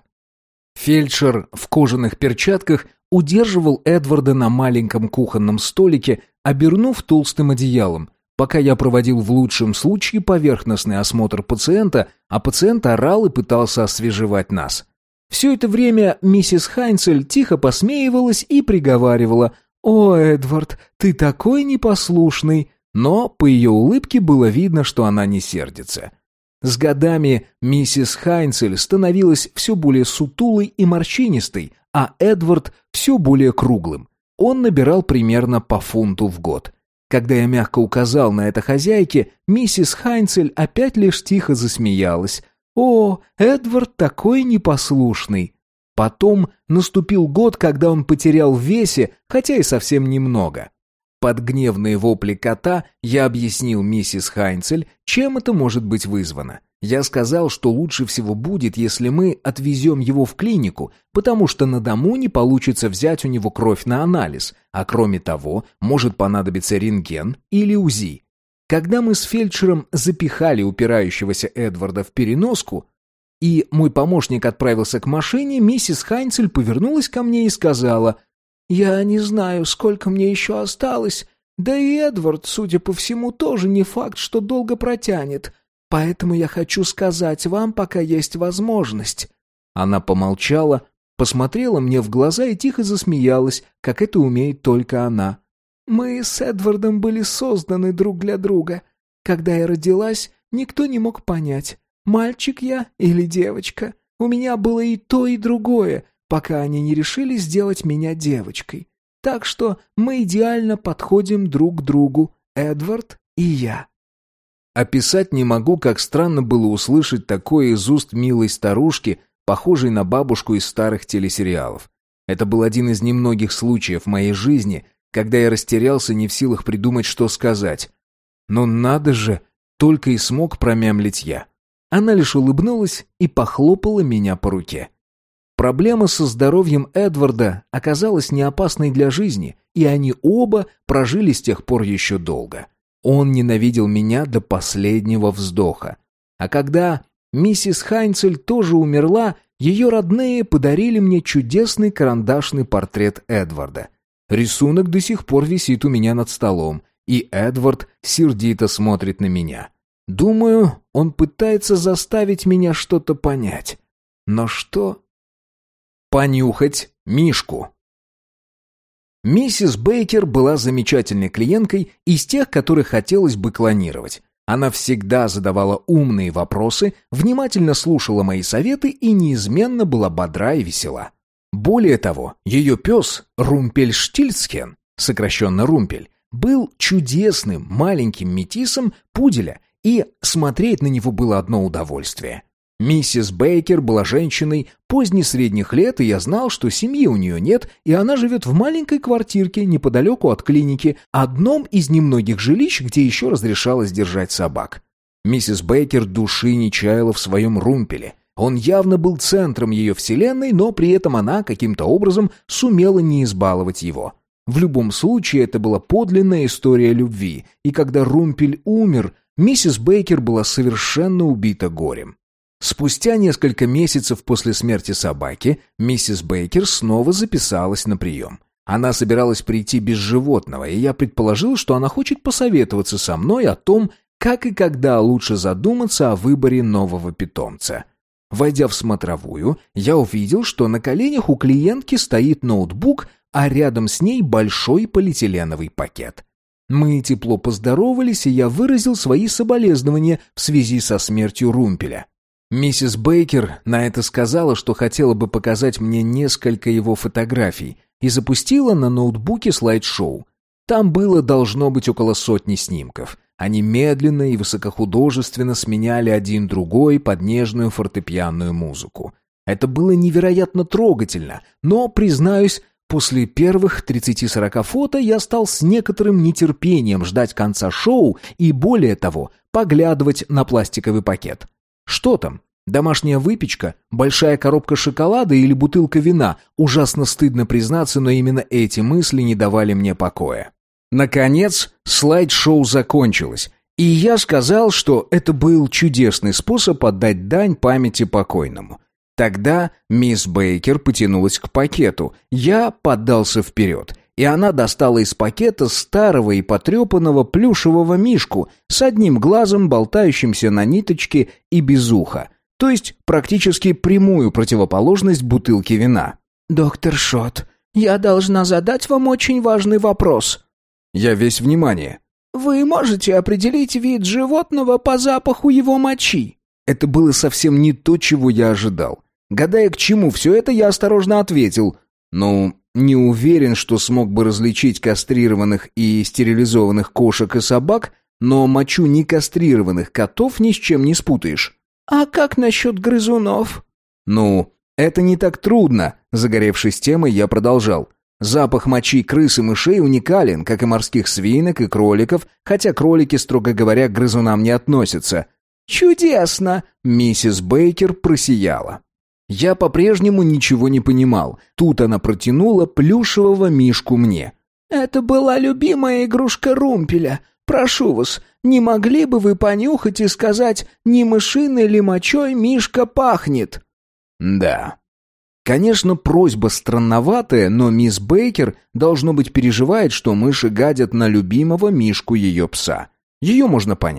Фельдшер в кожаных перчатках удерживал Эдварда на маленьком кухонном столике, обернув толстым одеялом, пока я проводил в лучшем случае поверхностный осмотр пациента, а пациент орал и пытался освежевать нас. Все это время миссис Хайнцель тихо посмеивалась и приговаривала: «О, Эдвард, ты такой непослушный!» Но по ее улыбке было видно, что она не сердится. С годами миссис Хайнцель становилась все более сутулой и морщинистой, а Эдвард все более круглым. Он набирал примерно по фунту в год. Когда я мягко указал на это хозяйке, миссис Хайнцель опять лишь тихо засмеялась. «О, Эдвард такой непослушный!» Потом наступил год, когда он потерял в весе, хотя и совсем немного. Под гневные вопли кота я объяснил миссис Хайнцель, чем это может быть вызвано. Я сказал, что лучше всего будет, если мы отвезем его в клинику, потому что на дому не получится взять у него кровь на анализ, а кроме того, может понадобиться рентген или УЗИ. Когда мы с фельдшером запихали упирающегося Эдварда в переноску, и мой помощник отправился к машине, миссис Хайнцель повернулась ко мне и сказала: «Я не знаю, сколько мне еще осталось, да и Эдвард, судя по всему, тоже не факт, что долго протянет. Поэтому я хочу сказать вам, пока есть возможность». Она помолчала, посмотрела мне в глаза и тихо засмеялась, как это умеет только она. «Мы с Эдвардом были созданы друг для друга. Когда я родилась, никто не мог понять, мальчик я или девочка. У меня было и то, и другое, пока они не решили сделать меня девочкой. Так что мы идеально подходим друг к другу, Эдвард и я». Описать не могу, как странно было услышать такое из уст милой старушки, похожей на бабушку из старых телесериалов. Это был один из немногих случаев в моей жизни, когда я растерялся, не в силах придумать, что сказать. Но надо же, только и смог промямлить я. Она лишь улыбнулась и похлопала меня по руке. Проблема со здоровьем Эдварда оказалась не опасной для жизни, и они оба прожили с тех пор еще долго. Он ненавидел меня до последнего вздоха. А когда миссис Хайнцель тоже умерла, ее родные подарили мне чудесный карандашный портрет Эдварда. Рисунок до сих пор висит у меня над столом, и Эдвард сердито смотрит на меня. Думаю, он пытается заставить меня что-то понять. Но что? Понюхать Мишку. Миссис Бейкер была замечательной клиенткой из тех, которых хотелось бы клонировать. Она всегда задавала умные вопросы, внимательно слушала мои советы и неизменно была бодра и весела. Более того, ее пес Румпельштильцхен, сокращенно Румпель, был чудесным маленьким метисом пуделя, и смотреть на него было одно удовольствие. Миссис Бейкер была женщиной позднесредних лет, и я знал, что семьи у нее нет, и она живет в маленькой квартирке неподалеку от клиники, одном из немногих жилищ, где еще разрешалось держать собак. Миссис Бейкер души не чаяла в своем Румпеле. Он явно был центром ее вселенной, но при этом она каким-то образом сумела не избаловать его. В любом случае, это была подлинная история любви, и когда Румпель умер, миссис Бейкер была совершенно убита горем. Спустя несколько месяцев после смерти собаки, миссис Бейкер снова записалась на прием. Она собиралась прийти без животного, и я предположил, что она хочет посоветоваться со мной о том, как и когда лучше задуматься о выборе нового питомца. Войдя в смотровую, я увидел, что на коленях у клиентки стоит ноутбук, а рядом с ней большой полиэтиленовый пакет. Мы тепло поздоровались, и я выразил свои соболезнования в связи со смертью Румпеля. Миссис Бейкер на это сказала, что хотела бы показать мне несколько его фотографий, и запустила на ноутбуке слайд-шоу. Там было, должно быть, около сотни снимков. Они медленно и высокохудожественно сменяли один другой под нежную фортепианную музыку. Это было невероятно трогательно, но, признаюсь, после первых тридцати-сорока фото я стал с некоторым нетерпением ждать конца шоу и, более того, поглядывать на пластиковый пакет. Что там? Домашняя выпечка? Большая коробка шоколада или бутылка вина? Ужасно стыдно признаться, но именно эти мысли не давали мне покоя. Наконец, слайд-шоу закончилось, и я сказал, что это был чудесный способ отдать дань памяти покойному. Тогда мисс Бейкер потянулась к пакету, я поддался вперед, и она достала из пакета старого и потрепанного плюшевого мишку с одним глазом, болтающимся на ниточке и без уха, то есть практически прямую противоположность бутылке вина. «Доктор Шот, я должна задать вам очень важный вопрос». Я весь внимание. «Вы можете определить вид животного по запаху его мочи?» Это было совсем не то, чего я ожидал. Гадая, к чему все это, я осторожно ответил. «Ну, не уверен, что смог бы различить кастрированных и стерилизованных кошек и собак, но мочу некастрированных котов ни с чем не спутаешь». «А как насчет грызунов?» «Ну, это не так трудно», — загоревшись темой, я продолжал. Запах мочи крыс и мышей уникален, как и морских свинок и кроликов, хотя кролики, строго говоря, к грызунам не относятся. «Чудесно!» — миссис Бейкер просияла. Я по-прежнему ничего не понимал. Тут она протянула плюшевого мишку мне. «Это была любимая игрушка Румпеля. Прошу вас, не могли бы вы понюхать и сказать, не мышиной ли мочой мишка пахнет?» Да. Конечно, просьба странноватая, но мисс Бейкер, должно быть, переживает, что мыши гадят на любимого мишку ее пса. Ее можно понять.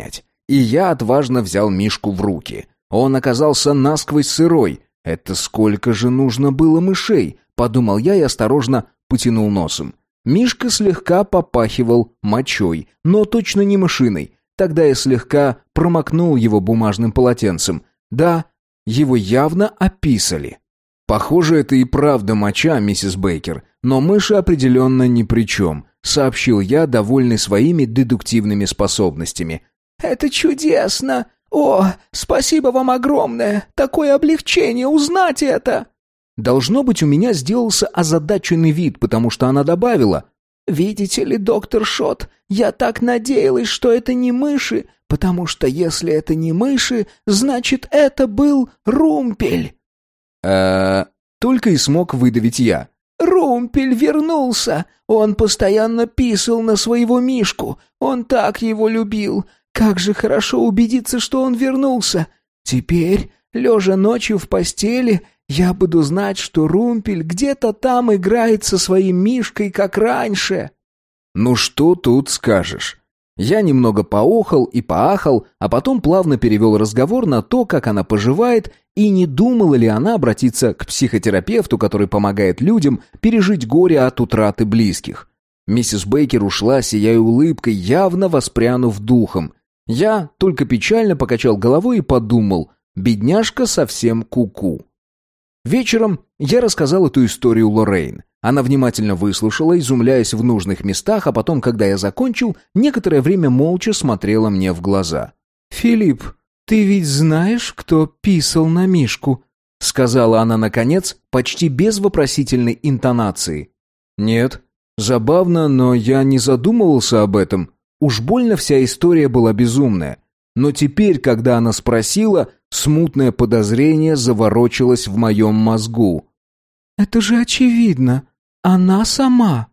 И я отважно взял мишку в руки. Он оказался насквозь сырой. «Это сколько же нужно было мышей?» — подумал я и осторожно потянул носом. Мишка слегка попахивал мочой, но точно не мышиной. Тогда я слегка промокнул его бумажным полотенцем. Да, его явно описали. «Похоже, это и правда моча, миссис Бейкер, но мыши определенно ни при чем», — сообщил я, довольный своими дедуктивными способностями. «Это чудесно! О, спасибо вам огромное! Такое облегчение узнать это!» Должно быть, у меня сделался озадаченный вид, потому что она добавила: «Видите ли, доктор Шот, я так надеялась, что это не мыши, потому что если это не мыши, значит, это был Румпель». «Э-э...» только и смог выдавить я. «Румпель вернулся. Он постоянно писал на своего мишку. Он так его любил. Как же хорошо убедиться, что он вернулся. Теперь, лежа ночью в постели, я буду знать, что Румпель где-то там играет со своим мишкой, как раньше». Ну что тут скажешь? Я немного поохал и поахал, а потом плавно перевел разговор на то, как она поживает, и не думала ли она обратиться к психотерапевту, который помогает людям пережить горе от утраты близких. Миссис Бейкер ушла, сияя улыбкой, явно воспрянув духом. Я только печально покачал головой и подумал: бедняжка совсем куку. Вечером я рассказал эту историю Лоррейн. Она внимательно выслушала, изумляясь в нужных местах, а потом, когда я закончил, некоторое время молча смотрела мне в глаза. «Филипп, ты ведь знаешь, кто писал на мишку?» — сказала она, наконец, почти без вопросительной интонации. «Нет. Забавно, но я не задумывался об этом. Уж больно вся история была безумная. Но теперь, когда она спросила, смутное подозрение заворочилось в моем мозгу». «Это же очевидно. Она сама».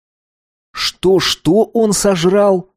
Что-что он сожрал?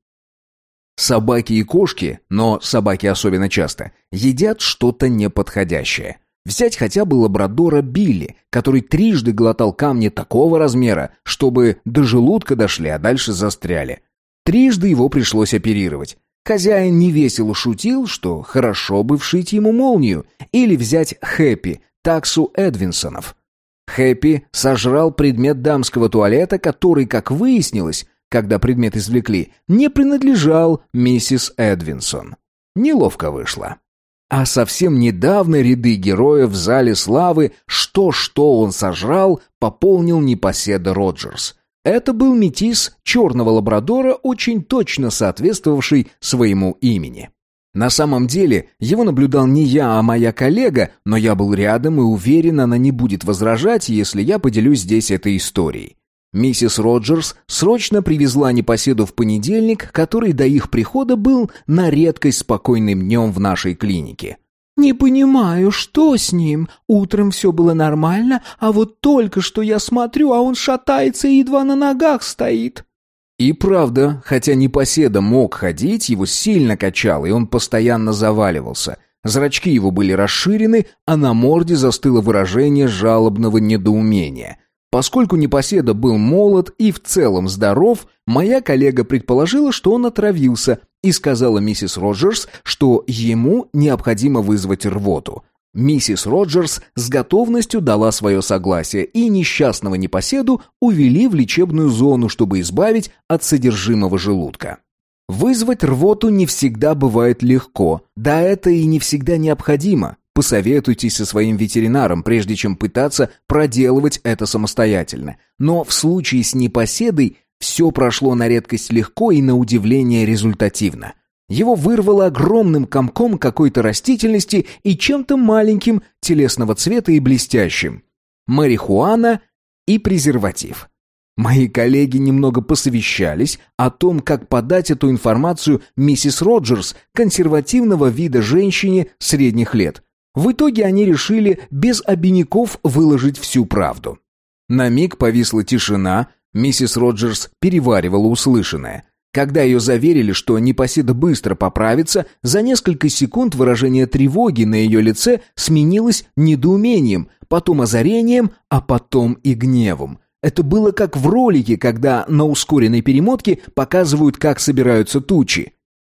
Собаки и кошки, но собаки особенно часто, едят что-то неподходящее. Взять хотя бы лабрадора Билли, который трижды глотал камни такого размера, чтобы до желудка дошли, а дальше застряли. Трижды его пришлось оперировать. Хозяин невесело шутил, что хорошо бы вшить ему молнию, или взять Хэппи, таксу Эдвинсонов. Хэппи сожрал предмет дамского туалета, который, как выяснилось, когда предмет извлекли, не принадлежал миссис Эдвинсон. Неловко вышло. А совсем недавно ряды героев в зале славы «Что-что он сожрал» пополнил непоседа Роджерс. Это был метис черного лабрадора, очень точно соответствовавший своему имени. На самом деле, его наблюдал не я, а моя коллега, но я был рядом и уверен, она не будет возражать, если я поделюсь здесь этой историей. Миссис Роджерс срочно привезла непоседу в понедельник, который до их прихода был на редкость спокойным днем в нашей клинике. «Не понимаю, что с ним? Утром все было нормально, а вот только что я смотрю, а он шатается и едва на ногах стоит». И правда, хотя непоседа мог ходить, его сильно качало, и он постоянно заваливался. Зрачки его были расширены, а на морде застыло выражение жалобного недоумения. Поскольку непоседа был молод и в целом здоров, моя коллега предположила, что он отравился, и сказала миссис Роджерс, что ему необходимо вызвать рвоту. Миссис Роджерс с готовностью дала свое согласие, и несчастного непоседу увели в лечебную зону, чтобы избавить от содержимого желудка. Вызвать рвоту не всегда бывает легко, да это и не всегда необходимо. Посоветуйтесь со своим ветеринаром, прежде чем пытаться проделывать это самостоятельно. Но в случае с непоседой все прошло на редкость легко и на удивление результативно. Его вырвало огромным комком какой-то растительности и чем-то маленьким, телесного цвета и блестящим. Марихуана и презерватив. Мои коллеги немного посовещались о том, как подать эту информацию миссис Роджерс, консервативного вида женщине средних лет. В итоге они решили без обиняков выложить всю правду. На миг повисла тишина, миссис Роджерс переваривала услышанное. Когда ее заверили, что непоседа быстро поправится, за несколько секунд выражение тревоги на ее лице сменилось недоумением, потом озарением, а потом и гневом. Это было как в ролике, когда на ускоренной перемотке показывают, как собираются тучи.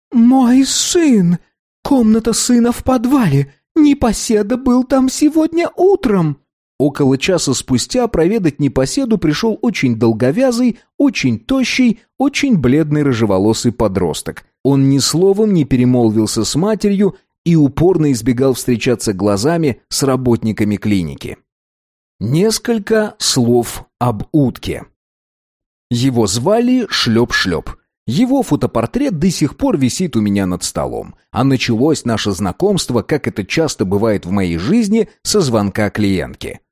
«Мой сын! Комната сына в подвале! Непоседа был там сегодня утром!» Около часа спустя проведать непоседу пришел очень долговязый, очень тощий, очень бледный рыжеволосый подросток. Он ни словом не перемолвился с матерью и упорно избегал встречаться глазами с работниками клиники. Несколько слов об утке. Его звали Шлеп-Шлеп. Его фотопортрет до сих пор висит у меня над столом. А началось наше знакомство, как это часто бывает в моей жизни, со звонка клиентки.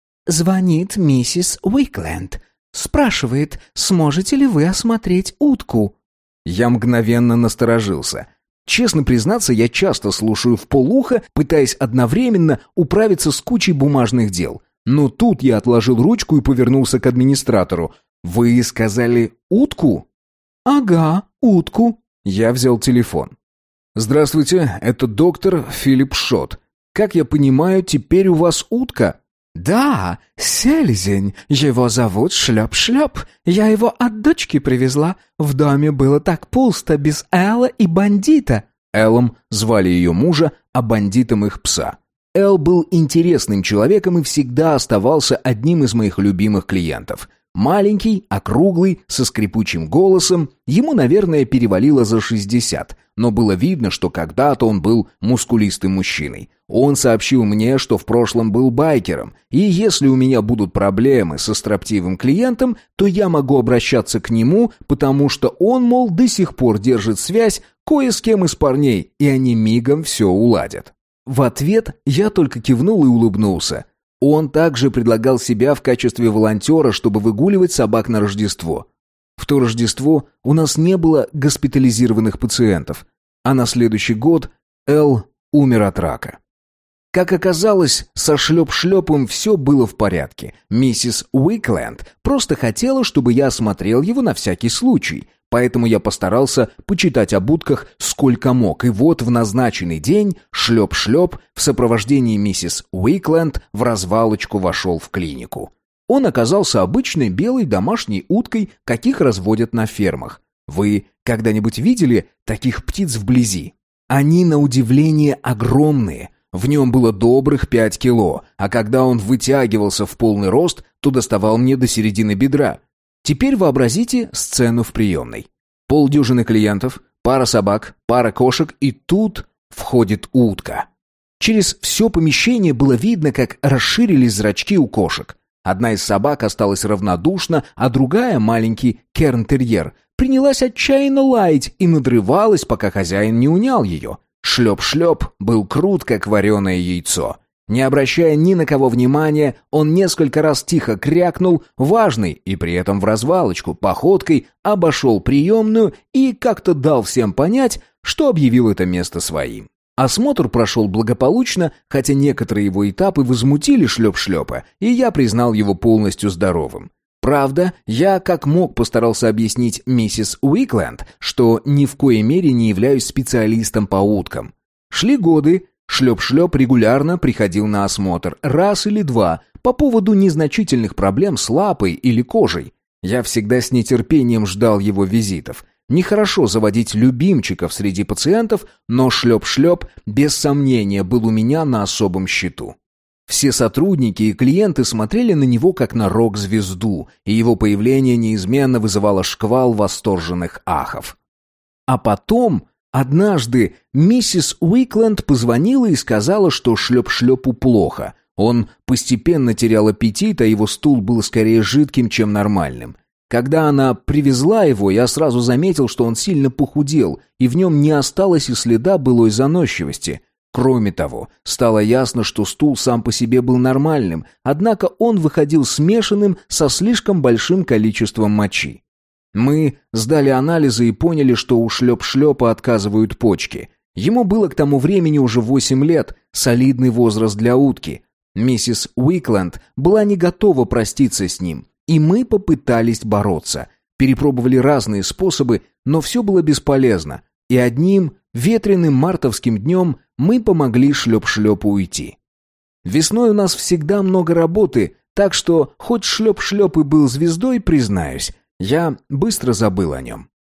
Звонит миссис Уикленд. Спрашивает, сможете ли вы осмотреть утку. Я мгновенно насторожился. Честно признаться, я часто слушаю вполуха, пытаясь одновременно управиться с кучей бумажных дел. Но тут я отложил ручку и повернулся к администратору. «Вы сказали утку?» «Ага, утку». Я взял телефон. «Здравствуйте, это доктор Филипп Шот. Как я понимаю, теперь у вас утка?» «Да, селезень. Его зовут Шлеп-Шлеп. Я его от дочки привезла. В доме было так пусто без Элла и бандита». Эллом звали ее мужа, а бандитом их пса. Эл был интересным человеком и всегда оставался одним из моих любимых клиентов. Маленький, округлый, со скрипучим голосом, ему, наверное, перевалило за шестьдесят, но было видно, что когда-то он был мускулистым мужчиной. Он сообщил мне, что в прошлом был байкером, и если у меня будут проблемы со строптивым клиентом, то я могу обращаться к нему, потому что он, мол, до сих пор держит связь кое с кем из парней, и они мигом все уладят. В ответ я только кивнул и улыбнулся. Он также предлагал себя в качестве волонтера, чтобы выгуливать собак на Рождество. В то Рождество у нас не было госпитализированных пациентов, а на следующий год Эл умер от рака. Как оказалось, со Шлеп-Шлепом все было в порядке. Миссис Уикленд просто хотела, чтобы я осмотрел его на всякий случай, поэтому я постарался почитать об утках сколько мог, и вот в назначенный день Шлеп-Шлеп в сопровождении миссис Уикленд в развалочку вошел в клинику. Он оказался обычной белой домашней уткой, каких разводят на фермах. Вы когда-нибудь видели таких птиц вблизи? Они, на удивление, огромные. В нем было добрых пять кило, а когда он вытягивался в полный рост, то доставал мне до середины бедра. Теперь вообразите сцену в приемной. Полдюжины клиентов, пара собак, пара кошек, и тут входит утка. Через все помещение было видно, как расширились зрачки у кошек. Одна из собак осталась равнодушна, а другая, маленький керн-терьер, принялась отчаянно лаять и надрывалась, пока хозяин не унял ее. Шлеп-Шлеп был крут, как вареное яйцо. Не обращая ни на кого внимания, он несколько раз тихо крякнул, важный, и при этом в развалочку, походкой обошел приемную и как-то дал всем понять, что объявил это место своим. Осмотр прошел благополучно, хотя некоторые его этапы возмутили Шлеп-Шлепа, и я признал его полностью здоровым. Правда, я как мог постарался объяснить миссис Уикленд, что ни в коей мере не являюсь специалистом по уткам. Шли годы, Шлеп-Шлеп регулярно приходил на осмотр, раз или два, по поводу незначительных проблем с лапой или кожей. Я всегда с нетерпением ждал его визитов. Нехорошо заводить любимчиков среди пациентов, но Шлеп-Шлеп без сомнения был у меня на особом счету. Все сотрудники и клиенты смотрели на него как на рок-звезду, и его появление неизменно вызывало шквал восторженных ахов. А потом, однажды, миссис Уикленд позвонила и сказала, что Шлеп-Шлепу плохо. Он постепенно терял аппетит, а его стул был скорее жидким, чем нормальным. Когда она привезла его, я сразу заметил, что он сильно похудел, и в нем не осталось и следа былой заносчивости. Кроме того, стало ясно, что стул сам по себе был нормальным, однако он выходил смешанным со слишком большим количеством мочи. Мы сдали анализы и поняли, что у Шлеп-Шлепа отказывают почки. Ему было к тому времени уже восемь лет, солидный возраст для утки. Миссис Уикленд была не готова проститься с ним, и мы попытались бороться. Перепробовали разные способы, но все было бесполезно, и одним ветреным мартовским днем мы помогли Шлеп-Шлепу уйти. Весной у нас всегда много работы, так что, хоть Шлеп-Шлеп и был звездой, признаюсь, я быстро забыл о нем.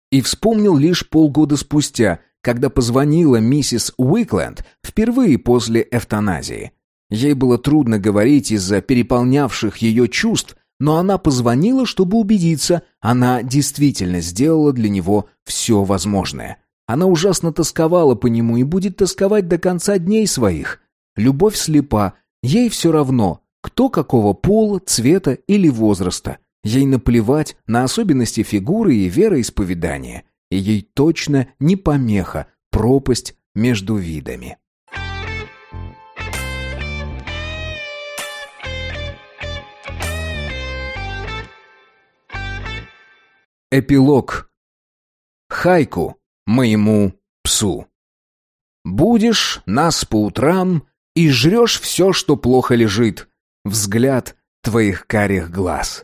И вспомнил лишь полгода спустя, когда позвонила миссис Уикленд впервые после эвтаназии. Ей было трудно говорить из-за переполнявших ее чувств, но она позвонила, чтобы убедиться, она действительно сделала для него все возможное. Она ужасно тосковала по нему и будет тосковать до конца дней своих. Любовь слепа, ей все равно, кто какого пола, цвета или возраста. Ей наплевать на особенности фигуры и вероисповедания. И ей точно не помеха пропасть между видами. Эпилог. Хайку моему псу. Будешь нас по утрам и жрешь все, что плохо лежит. Взгляд твоих карих глаз.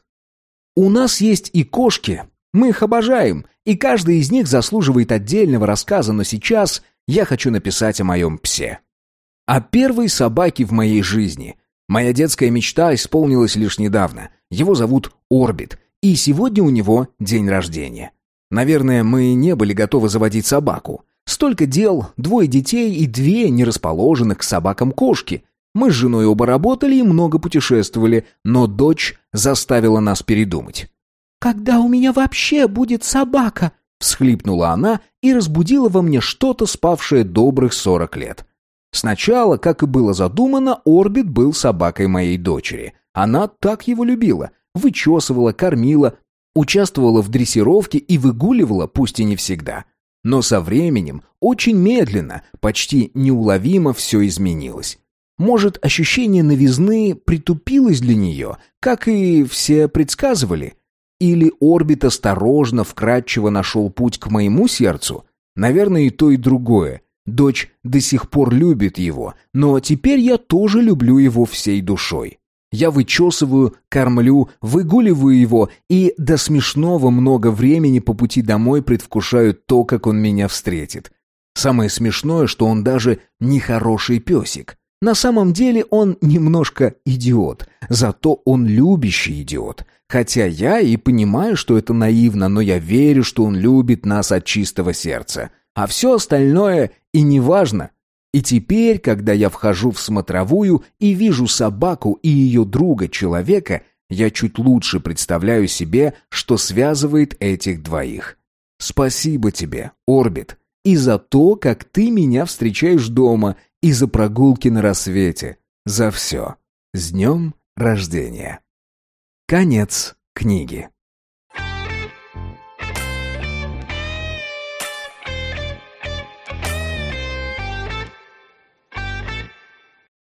У нас есть и кошки, мы их обожаем, и каждый из них заслуживает отдельного рассказа, но сейчас я хочу написать о моем псе. О первой собаке в моей жизни. Моя детская мечта исполнилась лишь недавно. Его зовут Орбит, и сегодня у него день рождения. Наверное, мы не были готовы заводить собаку. Столько дел, двое детей и две нерасположенных к собакам кошки. Мы с женой оба работали и много путешествовали, но дочь заставила нас передумать. «Когда у меня вообще будет собака?» — всхлипнула она и разбудила во мне что-то, спавшее добрых сорок лет. Сначала, как и было задумано, Орбит был собакой моей дочери. Она так его любила, вычесывала, кормила, участвовала в дрессировке и выгуливала, пусть и не всегда. Но со временем, очень медленно, почти неуловимо все изменилось. Может, ощущение новизны притупилось для нее, как и все предсказывали? Или Орбит осторожно, вкрадчиво нашел путь к моему сердцу? Наверное, и то, и другое. Дочь до сих пор любит его, но теперь я тоже люблю его всей душой. Я вычесываю, кормлю, выгуливаю его, и до смешного много времени по пути домой предвкушаю то, как он меня встретит. Самое смешное, что он даже не хороший песик. На самом деле он немножко идиот, зато он любящий идиот. Хотя я и понимаю, что это наивно, но я верю, что он любит нас от чистого сердца. А все остальное и не важно. И теперь, когда я вхожу в смотровую и вижу собаку и ее друга-человека, я чуть лучше представляю себе, что связывает этих двоих. Спасибо тебе, Орбит, и за то, как ты меня встречаешь дома, и за прогулки на рассвете. За все. С днем рождения. Конец книги.